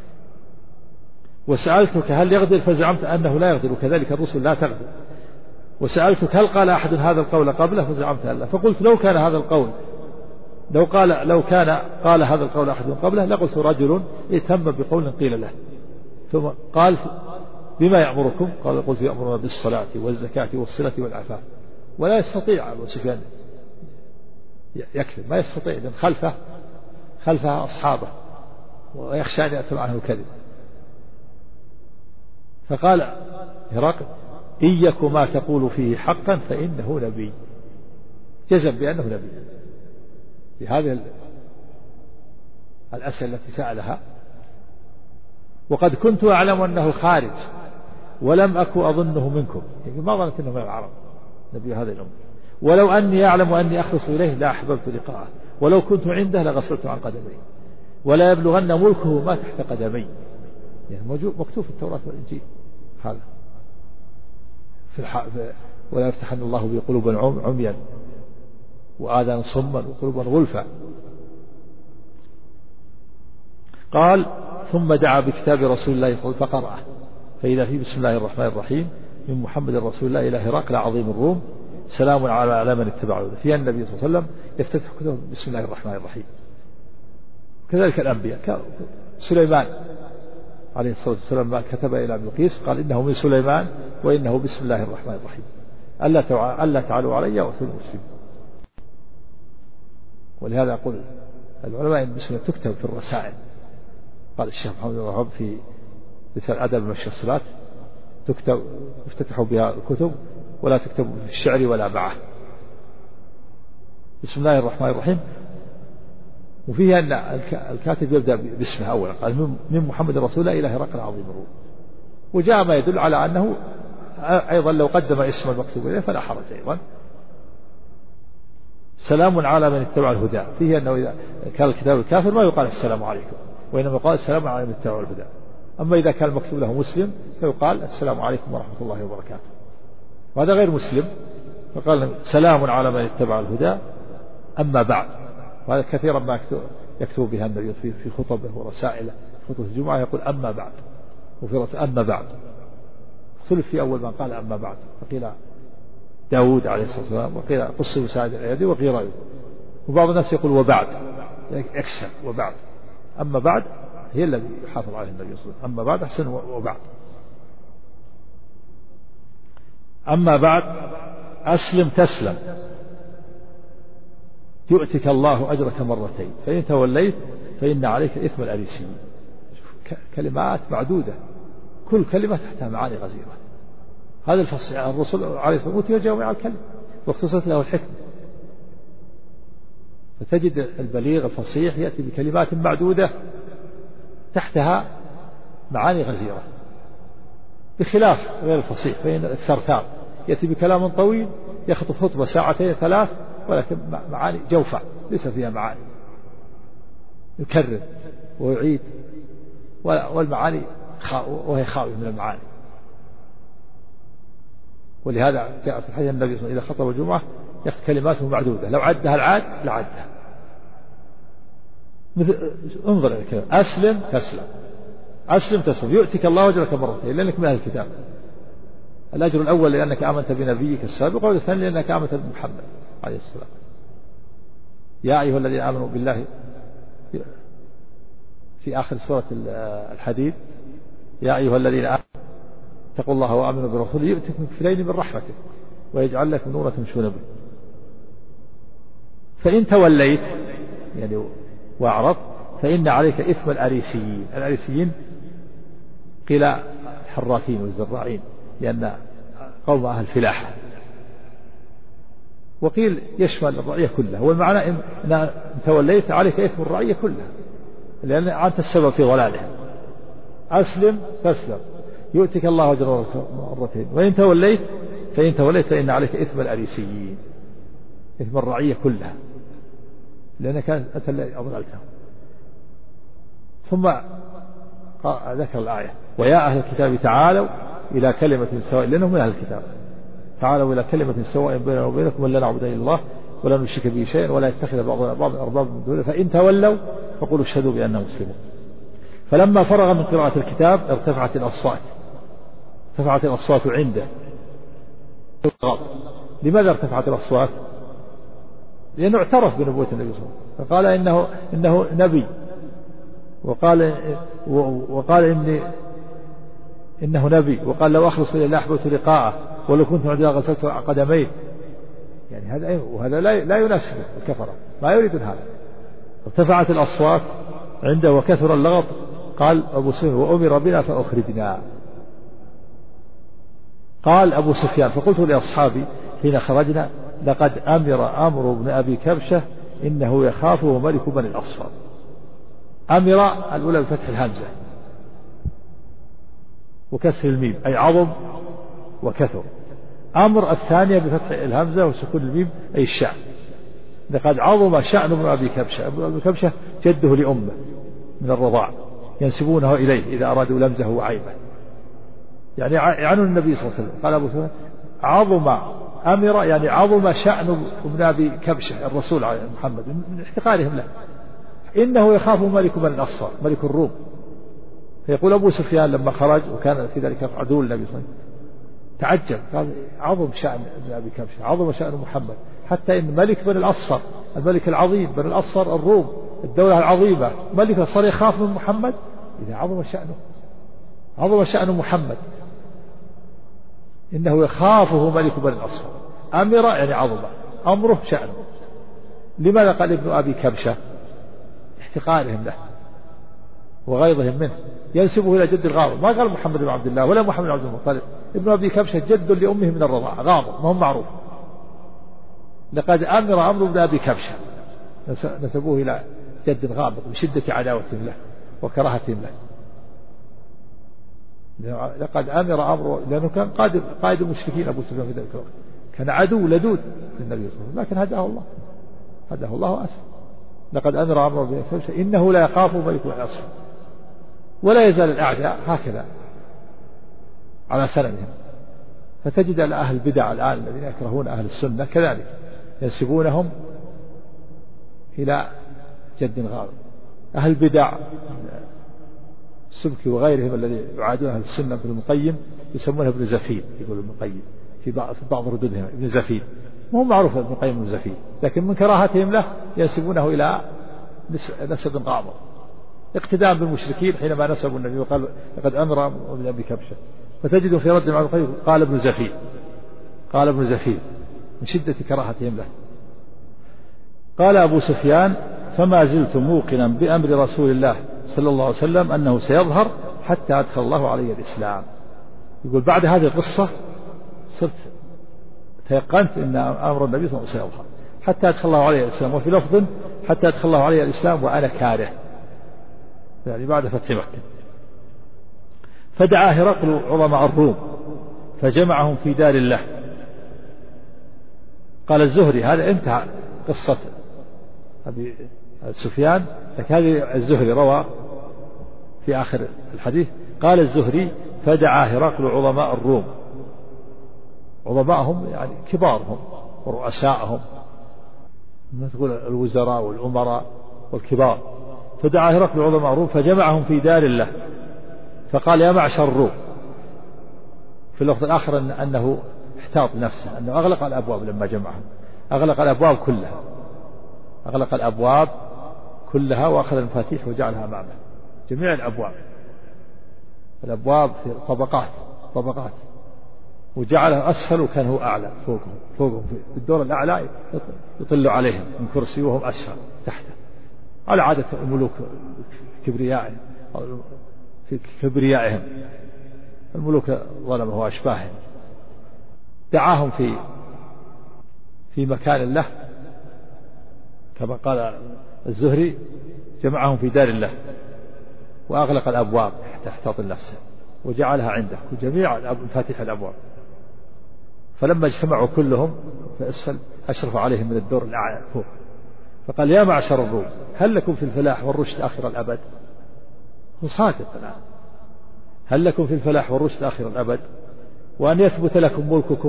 وسألتك هل يغدر فزعمت أنه لا يغدر. وكذلك الرسل لا تغدر. وسألتك هل قال أحد هذا القول قبله فزعمت أن لا. فقلت لو كان قال هذا القول أحد قبله لقلت رجل اهتم بقول قيل له ثم قال بما يأمركم قال قلت يأمرنا بالصلاة والزكاة والصلة والعفاف. ولا يستطيع أبو سفيان يكذب، ما يستطيع، لأن خلفها أصحابه ويخشى أن يأتوا عنه الكذب. فقال هرقل إن يك ما تقول فيه حقا فإنه نبي. جزم بأنه نبي بهذه الأسئلة التي سألها. وقد كنت أعلم أنه خارج ولم أكن أظنه منكم، يعني ما ظننت أنه من العرب نبي هذه الأمة. ولو أني أعلم أني أخلص إليه لا أحببت لقاءه، ولو كنت عنده لغسلت عن قدمي، ولا يبلغن ملكه ما تحت قدمي. يعني مكتوب في التوراة والإنجيل هذا ولا يفتحن الله به قلوبا عميا وآذانا صما وقلوبا غلفا. قال ثم دعا بكتاب رسول الله صلى الله عليه وسلم فقرأه فإذا فيه بسم الله الرحمن الرحيم من محمد رسول الله إلى هرقل عظيم الروم سلام على من اتبعه. فيها النبي صلى الله عليه وسلم يفتتح كتبه بسم الله الرحمن الرحيم. كذلك الأنبياء سليمان عليه الصلاة والسلام ما كتب إلى بلقيس قال إنه من سليمان وإنه بسم الله الرحمن الرحيم ألا تعالوا علي وأتوني مسلمين. ولهذا يقول العلماء إن بسم الله تكتب في الرسائل. قال الشيخ محمد بن وهب في رسالة أدب مشي الصلاة تكتب يفتتحوا بها الكتب ولا تكتب في الشعر ولا معه. بسم الله الرحمن الرحيم. وفيها أن الكاتب يبدأ باسمه أولا قال من محمد رسول الله إلى هرقل عظيم الروم. وجاء ما يدل على أنه أيضا لو قدم اسم المكتوب إليه فلا حرج أيضا. سلام على من اتبع الهدى. فيه أنه إذا كان الكتاب الكافر ما يقال السلام عليكم وإنما يقال السلام على من اتبع الهدى. أما إذا كان المكتوب له مسلم فيقال السلام عليكم ورحمة الله وبركاته. وهذا غير مسلم فقال سلام على من اتبع الهدى أما بعد. وهذا كثيرا ما يكتب بها النبي في خطبه ورسائله خطبة الجمعة يقول أما بعد، وفي رأس أما بعد، اختلف في أول من قال أما بعد، فقيل داود عليه الصلاة والسلام، وقيل قص وساعد الأيادي، وقيل رأيه. وبعض الناس يقول وبعد، أكسر وبعد. أما بعد هي الذي يحافظ عليه النبي صلى الله عليه وسلم، أما بعد أحسن وبعد. أما بعد أسلم تسلم يؤتك الله أجرك مرتين فإن توليت فإن عليك إثم الأريسيين. كلمات معدودة، كل كلمة تحتها معاني غزيرة. هذا الفصل الرسول عليه الصلاة والسلام أوتي جوامع الكلم واختصت له الحكمة، فتجد البليغ الفصيح يأتي بكلمات معدودة تحتها معاني غزيرة، بخلاف غير الفصيح فإن الثرثار يأتي بكلام طويل يخطب خطبة ساعتين ثلاث، ولكن معاني جوفة ليس فيها معاني، يكرر ويعيد، والمعاني وهي خاوية من المعاني. ولهذا جاء في الحديث النبي صلى الله عليه وسلم إذا خطب الجمعة يأخذ كلماته معدودة، لو عدها العاد لعدها. مثل انظر إلى الكلام أسلم تسلم، أسلم تسلم يؤتك الله أجرك مرتين لأنك من أهل الكتاب. الأجر الأول لأنك آمنت بنبيك السابق، والثاني لأنك آمنت بمحمد عليه السلام. يا أيها الذين آمنوا بالله في آخر سورة الحديد، يا أيها الذين آمنوا اتقوا الله وآمنوا برسوله يؤتكم كفلين من رحمته ويجعل لكم نورا تمشون به. فإن توليت يعني وأعرضت فإن عليك إثم الأريسيين. الأريسيين قيل الحراثين والزراعين لأن قوم أهل فلاحة، وقيل يشمل الرعية كلها، والمعنى إن توليت عليك إثم الرعية كلها لأن أنت السبب في ضلالهم. أسلم تسلم يؤتك الله أجرك مرتين وإن توليت فإن عليك إثم الأريسيين، إثم الرعية كلها لأنك أنت الذي أضللتهم. ثم ذكر الآية ويا أهل الكتاب تعالوا إلى كلمة سواء، لأنهم من أهل الكتاب، تعالوا إلى كلمة سواء بيننا وبينكم ولا نعبد إلا الله ولا نشرك به شيئا ولا يتخذ بعضنا بعضا أربابا من دونه فإن تولوا فقولوا اشهدوا بأننا مسلمون. فلما فرغ من قراءة الكتاب ارتفعت الأصوات عنده. لماذا ارتفعت الأصوات؟ لأنه اعترف بنبوة النبي صلى الله عليه وسلم، فقال إنه نبي، وقال إنه نبي، وقال لو أخلص إلى الله أحببت لقاءه ولو كنت عندها غسلت قدميه. يعني هذا لا يناسب الكفرة، ما يريدون هذا. ارتفعت الأصوات عنده وكثر اللغط. قال أبو سفيان وأمر بنا فأخرجنا. قال أبو سفيان فقلت لأصحابي حين خرجنا لقد أمر أمر بن أبي كبشة إنه يخافه ملك بني الأصفر. أمر الأولى بفتح الهمزة وكسر الميم أي عظم وكثر. أمر الثانية بفتح الهمزة وسكون الميم أي الشأن. لقد عظم شأن ابن أبي كبشة. ابن أبي كبشة جده لأمه من الرضاع، ينسبونه إليه إذا أرادوا لمزه وعيبه، يعني يعنون النبي صلى الله عليه وسلم. قال أبو سفيان عظم أمر يعني عظم شأن ابن أبي كبشة الرسول عليه محمد من احتقارهم له، إنه يخاف ملك بني الأصفر ملك الروم. فيقول أبو سفيان لما خرج وكان في ذلك عدو النبي صلى الله عليه وسلم تعجب، قال عظم شأن ابن أبي كبشة عظم شأن محمد، حتى إن ملك بني الأصفر الملك العظيم بني الأصفر الروم الدولة العظيمة ملك صار يخاف من محمد. إذا عظم شأن محمد إنه يخافه ملك بني الأصفر. أمر يعني عظم، أمره شأنه. لماذا قال ابن أبي كبشة؟ احتقارهم له وغيظهم منه، ينسبه إلى جد الغاضب. ما قال محمد بن عبد الله ولا محمد بن عبد المطلب، ابن أبي كبشة جد لأمه من الرضاعة غاضب ما هم معروف. لقد أمر أمر ابن أبي كبشة نسبوه إلى جد غاضب بشدة عداوتهم له وكراهتهم له. لقد أمر أمر لأنه كان قائد المشركين أبو سفيان في ذلك الوقت، كان عدو لدود للنبي صلى الله عليه وسلم، لكن هداه الله وأسلم. لقد أمر أمر ابن كبشة إنه لا يخاف ملك بني الأصفر. ولا يزال الأعداء هكذا على سندهم. فتجد أهل البدع الآن الذين يكرهون أهل السنة كذلك ينسبونهم إلى جد غاضب. أهل البدع السبكي وغيرهم الذي يعادون أهل السنة في المقيم يسمونه ابن زفير، يقول ابن القيم في بعض ردودهم ابن زفير، مو معروف ابن القيم ابن زفير، لكن من كراهتهم له ينسبونه إلى نسب غامض، اقتداء بالمشركين حينما نسبوا النبي وقال لقد أمر من أبي كبشة، فتجد في رد مع القيم قال ابن زفير، قال ابن زفير من شدة كراهتهم له. قال أبو سفيان: فما زلت موقنا بأمر رسول الله صلى الله عليه وسلم أنه سيظهر حتى أدخل الله علي الإسلام. يقول بعد هذه القصة صرت تيقنت أن أمر النبي صلى الله عليه وسلم سيظهر حتى أدخل الله علي الإسلام، وفي لفظ حتى أدخل الله علي الإسلام وأنا كاره، يعني بعد فتح مكة. فدعا هرقل عظماء الروم فجمعهم في دار الله. قال الزهري: هذا انتهى قصة أبي سفيان، لكن هذه الزهري روى في آخر الحديث. قال الزهري: فدعا هرقل عظماء الروم، عظماءهم يعني كبارهم ورؤساءهم، تقول الوزراء والأمراء والكبار. فدعا هرقل عظماء الروم فجمعهم في دار الله فقال: يا معشر الروم. في اللفظ الآخر أنه احتاط نفسه، أنه أغلق الأبواب لما جمعهم، أغلق الأبواب كلها، أغلق الأبواب كلها وأخذ المفاتيح وجعلها أمامه، جميع الأبواب في طبقات وجعلها أسفل وكان هو أعلى فوقهم في الدور الأعلى يطل عليهم من كرسي وهم أسفل تحته، على عادة الملوك في كبريائهم الملوك ظلمه وأشباههم. دعاهم في مكان له كما قال الزهري: جمعهم في دار الله وأغلق الأبواب حتى احتاط نفسه وجعلها عنده وجميع مفاتيح الأبواب. فلما اجتمعوا كلهم في أسفل أشرف عليهم من الدور الأعلى فوق، فقال: يا معشر الروم، هل لكم في الفلاح والرشد آخر الأبد؟ هو صادق الآن، هل لكم في الفلاح والرشد آخر الأبد وأن يثبت لكم ملككم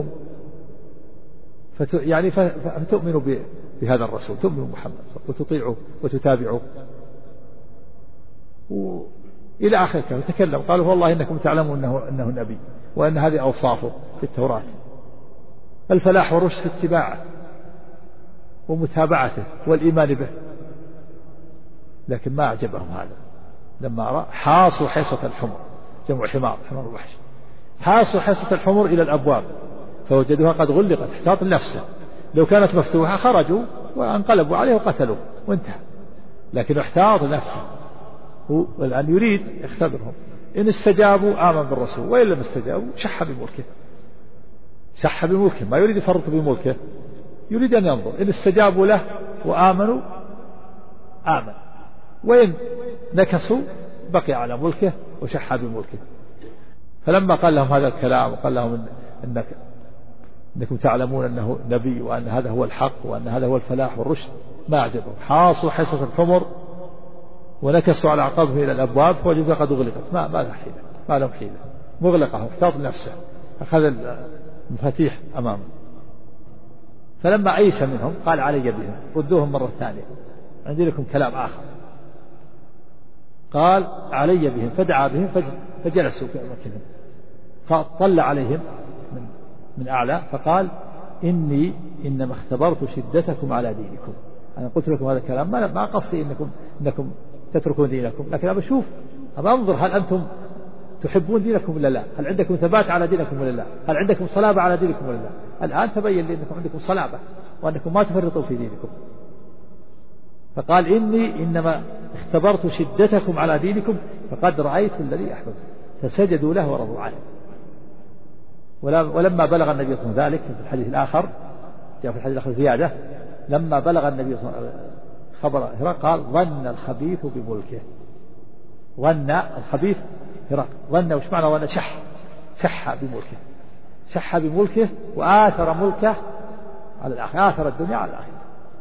يعني فتؤمنوا بهذا الرسول، تؤمنوا محمد وتطيعوا وتتابعوا إلى آخر كلام. تكلم قالوا: والله إنكم تعلمون أنه نبي وأن هذه أوصافه في التوراة. الفلاح والرشد في اتباعه ومتابعته والإيمان به. لكن ما أعجبهم هذا، لما رأى حاصوا حصة الحمر، جمع حمار الوحش، حاصوا حصة الحمر إلى الأبواب فوجدوها قد غلقت احتاط نفسه، لو كانت مفتوحة خرجوا وانقلبوا عليه وقتلوه وانتهى، لكن احتاط نفسه. هو الآن يريد يختبرهم، إن استجابوا آمن بالرسول وإن لم استجابوا شح بملكه، ما يريد يفرط بملكه، يريد أن ينظر إن استجابوا له وآمنوا آمن، وإن نكسوا بقي على ملكه وشح بملكه. فلما قال لهم هذا الكلام وقال لهم إنكم تعلمون أنه نبي وأن هذا هو الحق وأن هذا هو الفلاح والرشد، ما أعجبهم، حاصوا حصة الحمر ونكسوا على أعقابهم إلى الأبواب فوجدوا قد أغلقت، ما لهم حيلة، مغلقة، احتاط نفسه، أخذ المفاتيح أمامه. فلما أيس منهم قال: علي بهم، ردوهم مرة ثانية، عندي لكم كلام آخر. قال: علي بهم، فدعا بهم فجلسوا في أماكنهم، فطلع عليهم من أعلى فقال: إنما اختبرت شدتكم على دينكم. أنا قلت لكم هذا الكلام ما قصدي إنكم تتركون دينكم، لكن أبى أشوف، أبى أنظر هل أنتم تحبون دينكم ولا لا، هل عندكم ثبات على دينكم ولا لا، هل عندكم صلابة على دينكم ولا لا. الآن تبين لي أنكم عندكم صلابة وأنكم ما تفرطوا في دينكم. فقال: إنما اختبرت شدتكم على دينكم فقد رأيت الذي أحببت، فسجدوا له ورضوا عنه. ولما بلغ النبي صلى الله عليه وسلم ذلك، في الحديث الآخر جاء في الحديث الآخر زيادة، لما بلغ النبي صلى الله عليه وسلم خبر هرقل قال: ظن الخبيث بملكه. ظن الخبيث هرقل، ظن وش معنى ظن؟ شح بملكه وآثر ملكه على الآخرة، آثر الدنيا على الآخرة.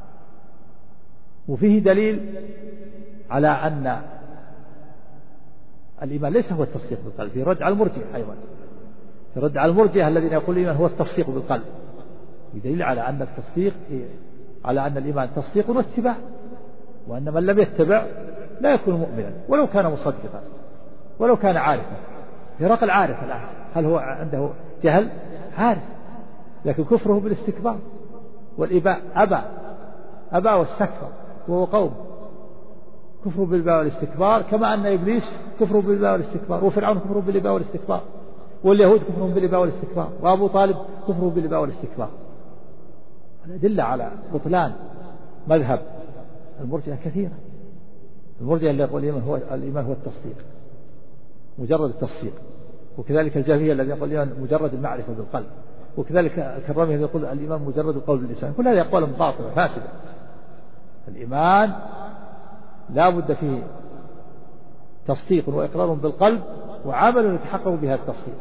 وفيه دليل على أن الإيمان ليس هو التصديق بالقلب، في رد على المرجئة أيضا، في رد على المرجئة الذين يقولون الإيمان هو التصديق بالقلب، بدليل على أن التصديق على أن الإيمان تصديق واتباع، وأن من لم يتبع لا يكون مؤمنا ولو كان مصدقا. ولو كان عارفا. هرقل عارف الآن، هل هو عنده جهل؟ عارف، لكن كفره بالاستكبار والإباء، أبى واستكبر وهو قوم. كفره بالإباء والاستكبار، كما أن إبليس كفره بالإباء والاستكبار، وفرعون كفره بالإباء والاستكبار، واليهود كفرهم بالإباء والاستكبار، وأبو طالب كفره بالإباء والاستكبار. الأدلة على بطلان مذهب المرجئة كثيرة. المرجئة اللي يقول الإيمان هو التصديق، مجرد التصديق، وكذلك الجهمية الذي يقول الإيمان مجرد المعرفة بالقلب، وكذلك الكرامي الذي يقول الإيمان مجرد القول باللسان. كل هذه أقوال باطلة فاسدة. الإيمان لا بد فيه تصديق وإقرار بالقلب وعمل يتحقق بها التصديق.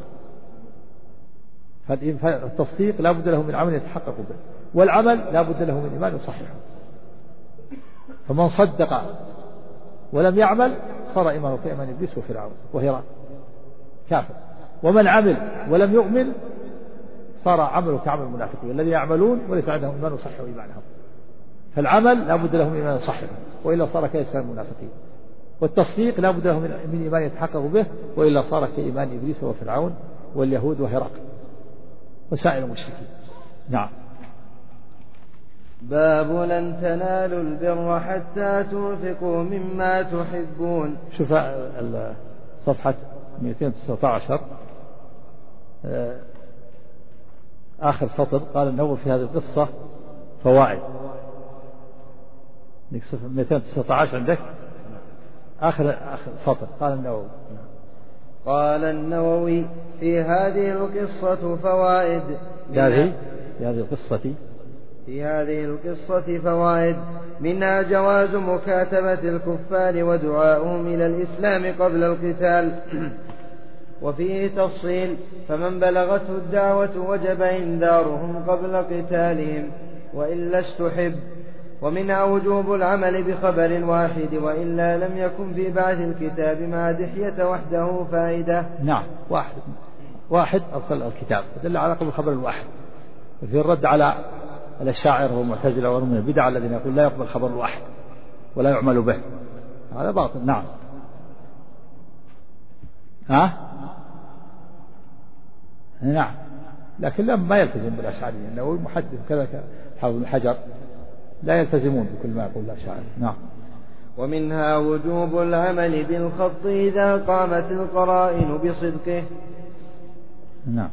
فالتصديق لا بد له من عمل يتحقق به، والعمل لا بد له من إيمان يصححه. فمن صدق ولم يعمل صار إيمانه كإيمان إبليس وفرعون وهرقل كافر، ومن عمل ولم يؤمن صار عمله كعمل المنافقين الذين يعملون وليس عندهم إيمان يصحح إيمانهم. فالعمل لا بد له من إيمان يصححه، وإلا صار كإسلام المنافقين. والتصديق لا بد له من إيمان يتحقق به، وإلا صار كإيمان إبليس وفرعون واليهود وهرقل وسائر المشركين. نعم. باب لن تنالوا البر حتى تنفقوا مما تحبون. شوف صفحة 219 آخر سطر. قال النووي في هذه القصة فوائد. 219 عندك آخر سطر. قال النووي في هذه القصة فوائد. في هذه القصة فوائد، منها جواز مكاتبة الكفار ودعاؤهم إلى الإسلام قبل القتال، وفيه تفصيل، فمن بلغته الدعوة وجب إنذارهم قبل قتالهم وإلا استحب. ومنها وجوب العمل بخبر واحد وإلا لم يكن في بعث الكتاب مع دحية وحده فائدة. نعم، واحد أرسل الكتاب دل على قبل الخبر الواحد، وفي الرد على الأشاعرة والمعتزلة ومن البدع الذين يقول لا يقبل خبر الواحد ولا يعمل به، هذا باطل. نعم. نعم، لكن ما يلتزم بالأشعرية، النووي محدث كذا حافظ بن حجر لا يلتزمون بكل ما يقول الأشاعرة. نعم. ومنها وجوب العمل بالخط إذا قامت القرائن بصدقه. نعم.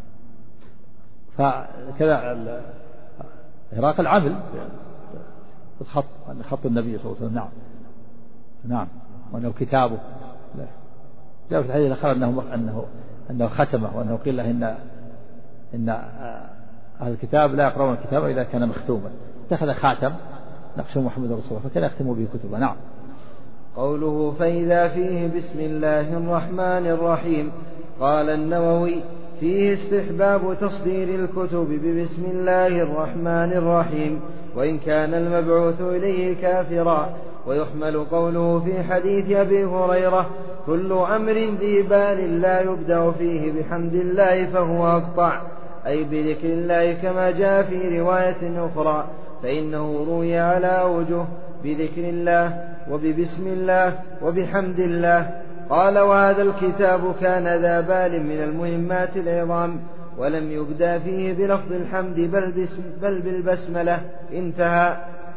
فكذا هرقل العمل بالخط، خط النبي صلى الله عليه وسلم. نعم. نعم، وأنه كتابه. جاء في الحديث الآخر أنه ختمه، وأنه قيل له إن أهل الكتاب لا يقرؤون الكتاب إذا كان مختوما، اتخذ خاتم نقشه محمد رسول الله فكان يختم به كتبه. نعم. قوله فإذا فيه بسم الله الرحمن الرحيم. قال النووي فيه استحباب تصدير الكتب ببسم الله الرحمن الرحيم وإن كان المبعوث إليه كافرا. ويحمل قوله في حديث أبي هريرة كل أمر ذي بال لا يبدأ فيه بحمد الله فهو أقطع، أي بذكر الله كما جاء في رواية أخرى، فإنه روي على أوجه بذكر الله وببسم الله وبحمد الله. قال وهذا الكتاب كان ذا بال من المهمات العظام ولم يبدأ فيه بلفظ الحمد بل بالبسملة. انتهى.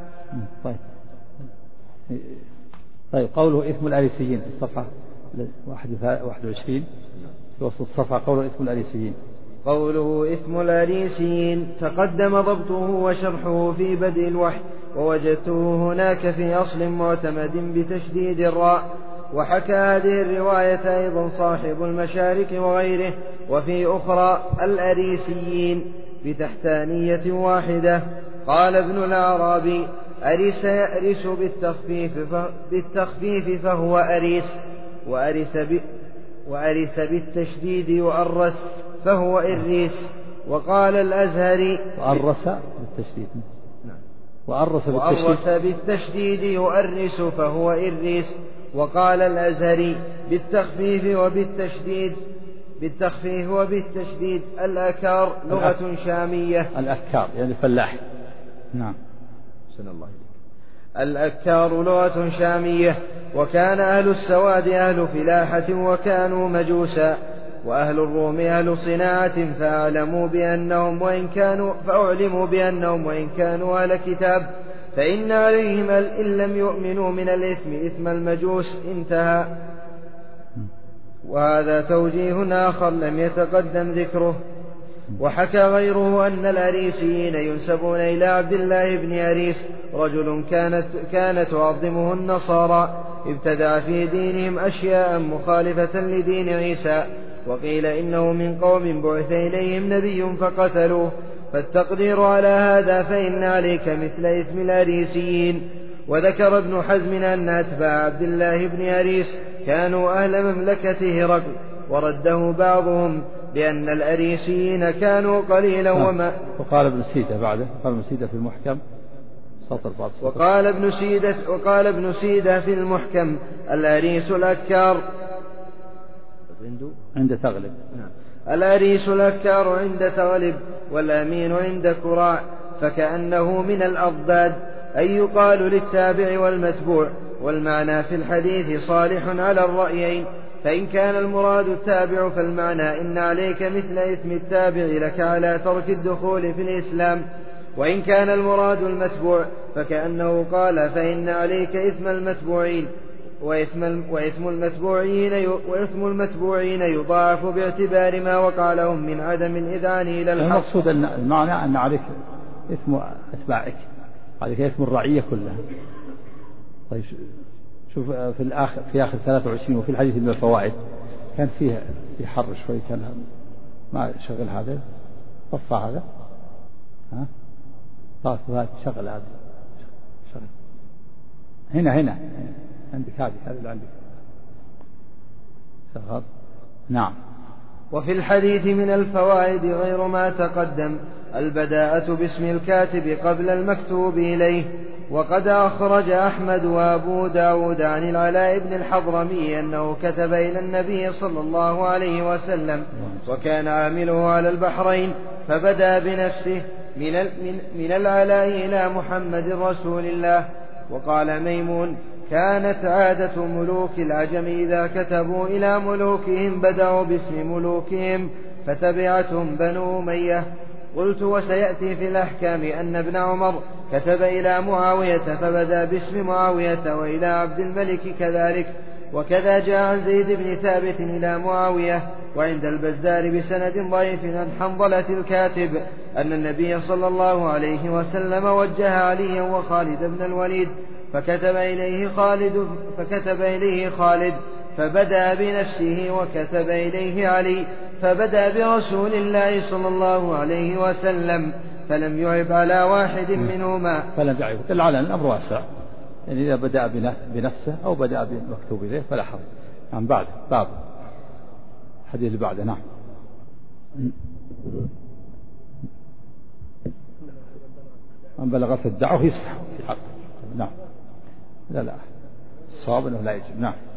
طيب قوله إثم الأريسيين في الصفحة 21 في وسط الصفحة. قوله إثم الأريسيين. قوله إثم الأريسيين تقدم ضبطه وشرحه في بدء الوحي، ووجدته هناك في أصل معتمد بتشديد الراء. وحكى هذه الرواية أيضا صاحب المشارك وغيره، وفي أخرى الأريسيين بتحتانية واحدة. قال ابن الأعرابي أريس يأرس بالتخفيف فهو أريس، وأرس بالتشديد يؤرس فهو إريس. وقال الأزهري وأرس بالتشديد. نعم. وأرس بالتشديد يؤرس فهو إريس. وقال الأزهري بالتخفيف وبالتشديد الأكار لغة شامية. الأكار يعني الفلاح. نعم. سن الله. الأكار لغة شامية، وكان أهل السواد أهل فلاحة وكانوا مجوسا، وأهل الروم أهل صناعة فأعلموا بأنهم وإن كانوا أهل كتاب فإن عليهم إن لم يؤمنوا من الإثم إثم المجوس. انتهى. وهذا توجيه آخر لم يتقدم ذكره. وحكى غيره أن الأريسيين ينسبون إلى عبد الله بن أريس رجل كانت تعظمه النصارى ابتدع في دينهم أشياء مخالفة لدين عيسى، وقيل إنه من قوم بعث إليهم نبي فقتلوه، فالتقدير على هذا فإن عليك مثل إثم الأريسيين. وذكر ابن حزم أن أتباع عبد الله بن أريس كانوا أهل مملكة هرقل، ورده بعضهم بأن الأريسيين كانوا قليلا وما. وقال ابن سيدة بعده، قال ابن سيدة في المحكم سطر بعد سطر. وقال ابن سيدة في المحكم الأريس الأكار عند تغلب. الأريس الأكار عند تغلب، والأمين عند كراع، فكأنه من الأضداد، أي يقال للتابع والمتبوع. والمعنى في الحديث صالح على الرأيين، فإن كان المراد التابع فالمعنى إن عليك مثل إثم التابع لك على ترك الدخول في الإسلام، وإن كان المراد المتبوع فكأنه قال فإن عليك إثم المتبوعين، وإثم المتبوعين يضاعف باعتبار ما وقع لهم من عدم الإذعان إلى الحق. المقصود أن المعنى أن عليك إثم أتباعك، عليك إثم الرعية كلها. طيب شوف في آخر 23 وفي الحديث من الفوائد كان فيه في حر شوي، كان ما شغل هذا طفى هذا، ها طاف هذا شغل هذا شغل هنا عندك هذه اللي عندك شغل. نعم. وفي الحديث من الفوائد غير ما تقدم البداءة باسم الكاتب قبل المكتوب إليه. وقد أخرج أحمد وأبو داود عن العلاء بن الحضرمي أنه كتب إلى النبي صلى الله عليه وسلم وكان عامله على البحرين، فبدأ بنفسه من العلاء إلى محمد رسول الله. وقال ميمون كانت عادة ملوك العجم إذا كتبوا إلى ملوكهم بدأوا باسم ملوكهم فتبعتهم بنو أمية. قلت وسيأتي في الأحكام أن ابن عمر كتب إلى معاوية فبدأ باسم معاوية، وإلى عبد الملك كذلك. وكذا جاء عن زيد بن ثابت إلى معاوية، وعند البزار بسند ضعيف عن حنظلة الكاتب أن النبي صلى الله عليه وسلم وجه عليا وخالد بن الوليد فكتب إليه خالد فبدأ بنفسه، وكتب إليه علي فبدأ برسول الله صلى الله عليه وسلم، فلم يعب على واحد منهما. فلم يعب، دل على أن الأمر واسع، يعني إذا بدأ بنفسه أو بدأ بالمكتوب إليه فلا حرج. نعم. بعد باب الحديث اللي بعده. نعم. من بلغ في الدعوة يصح في حقه. نعم. لا الصواب أنه لا يجب. نعم.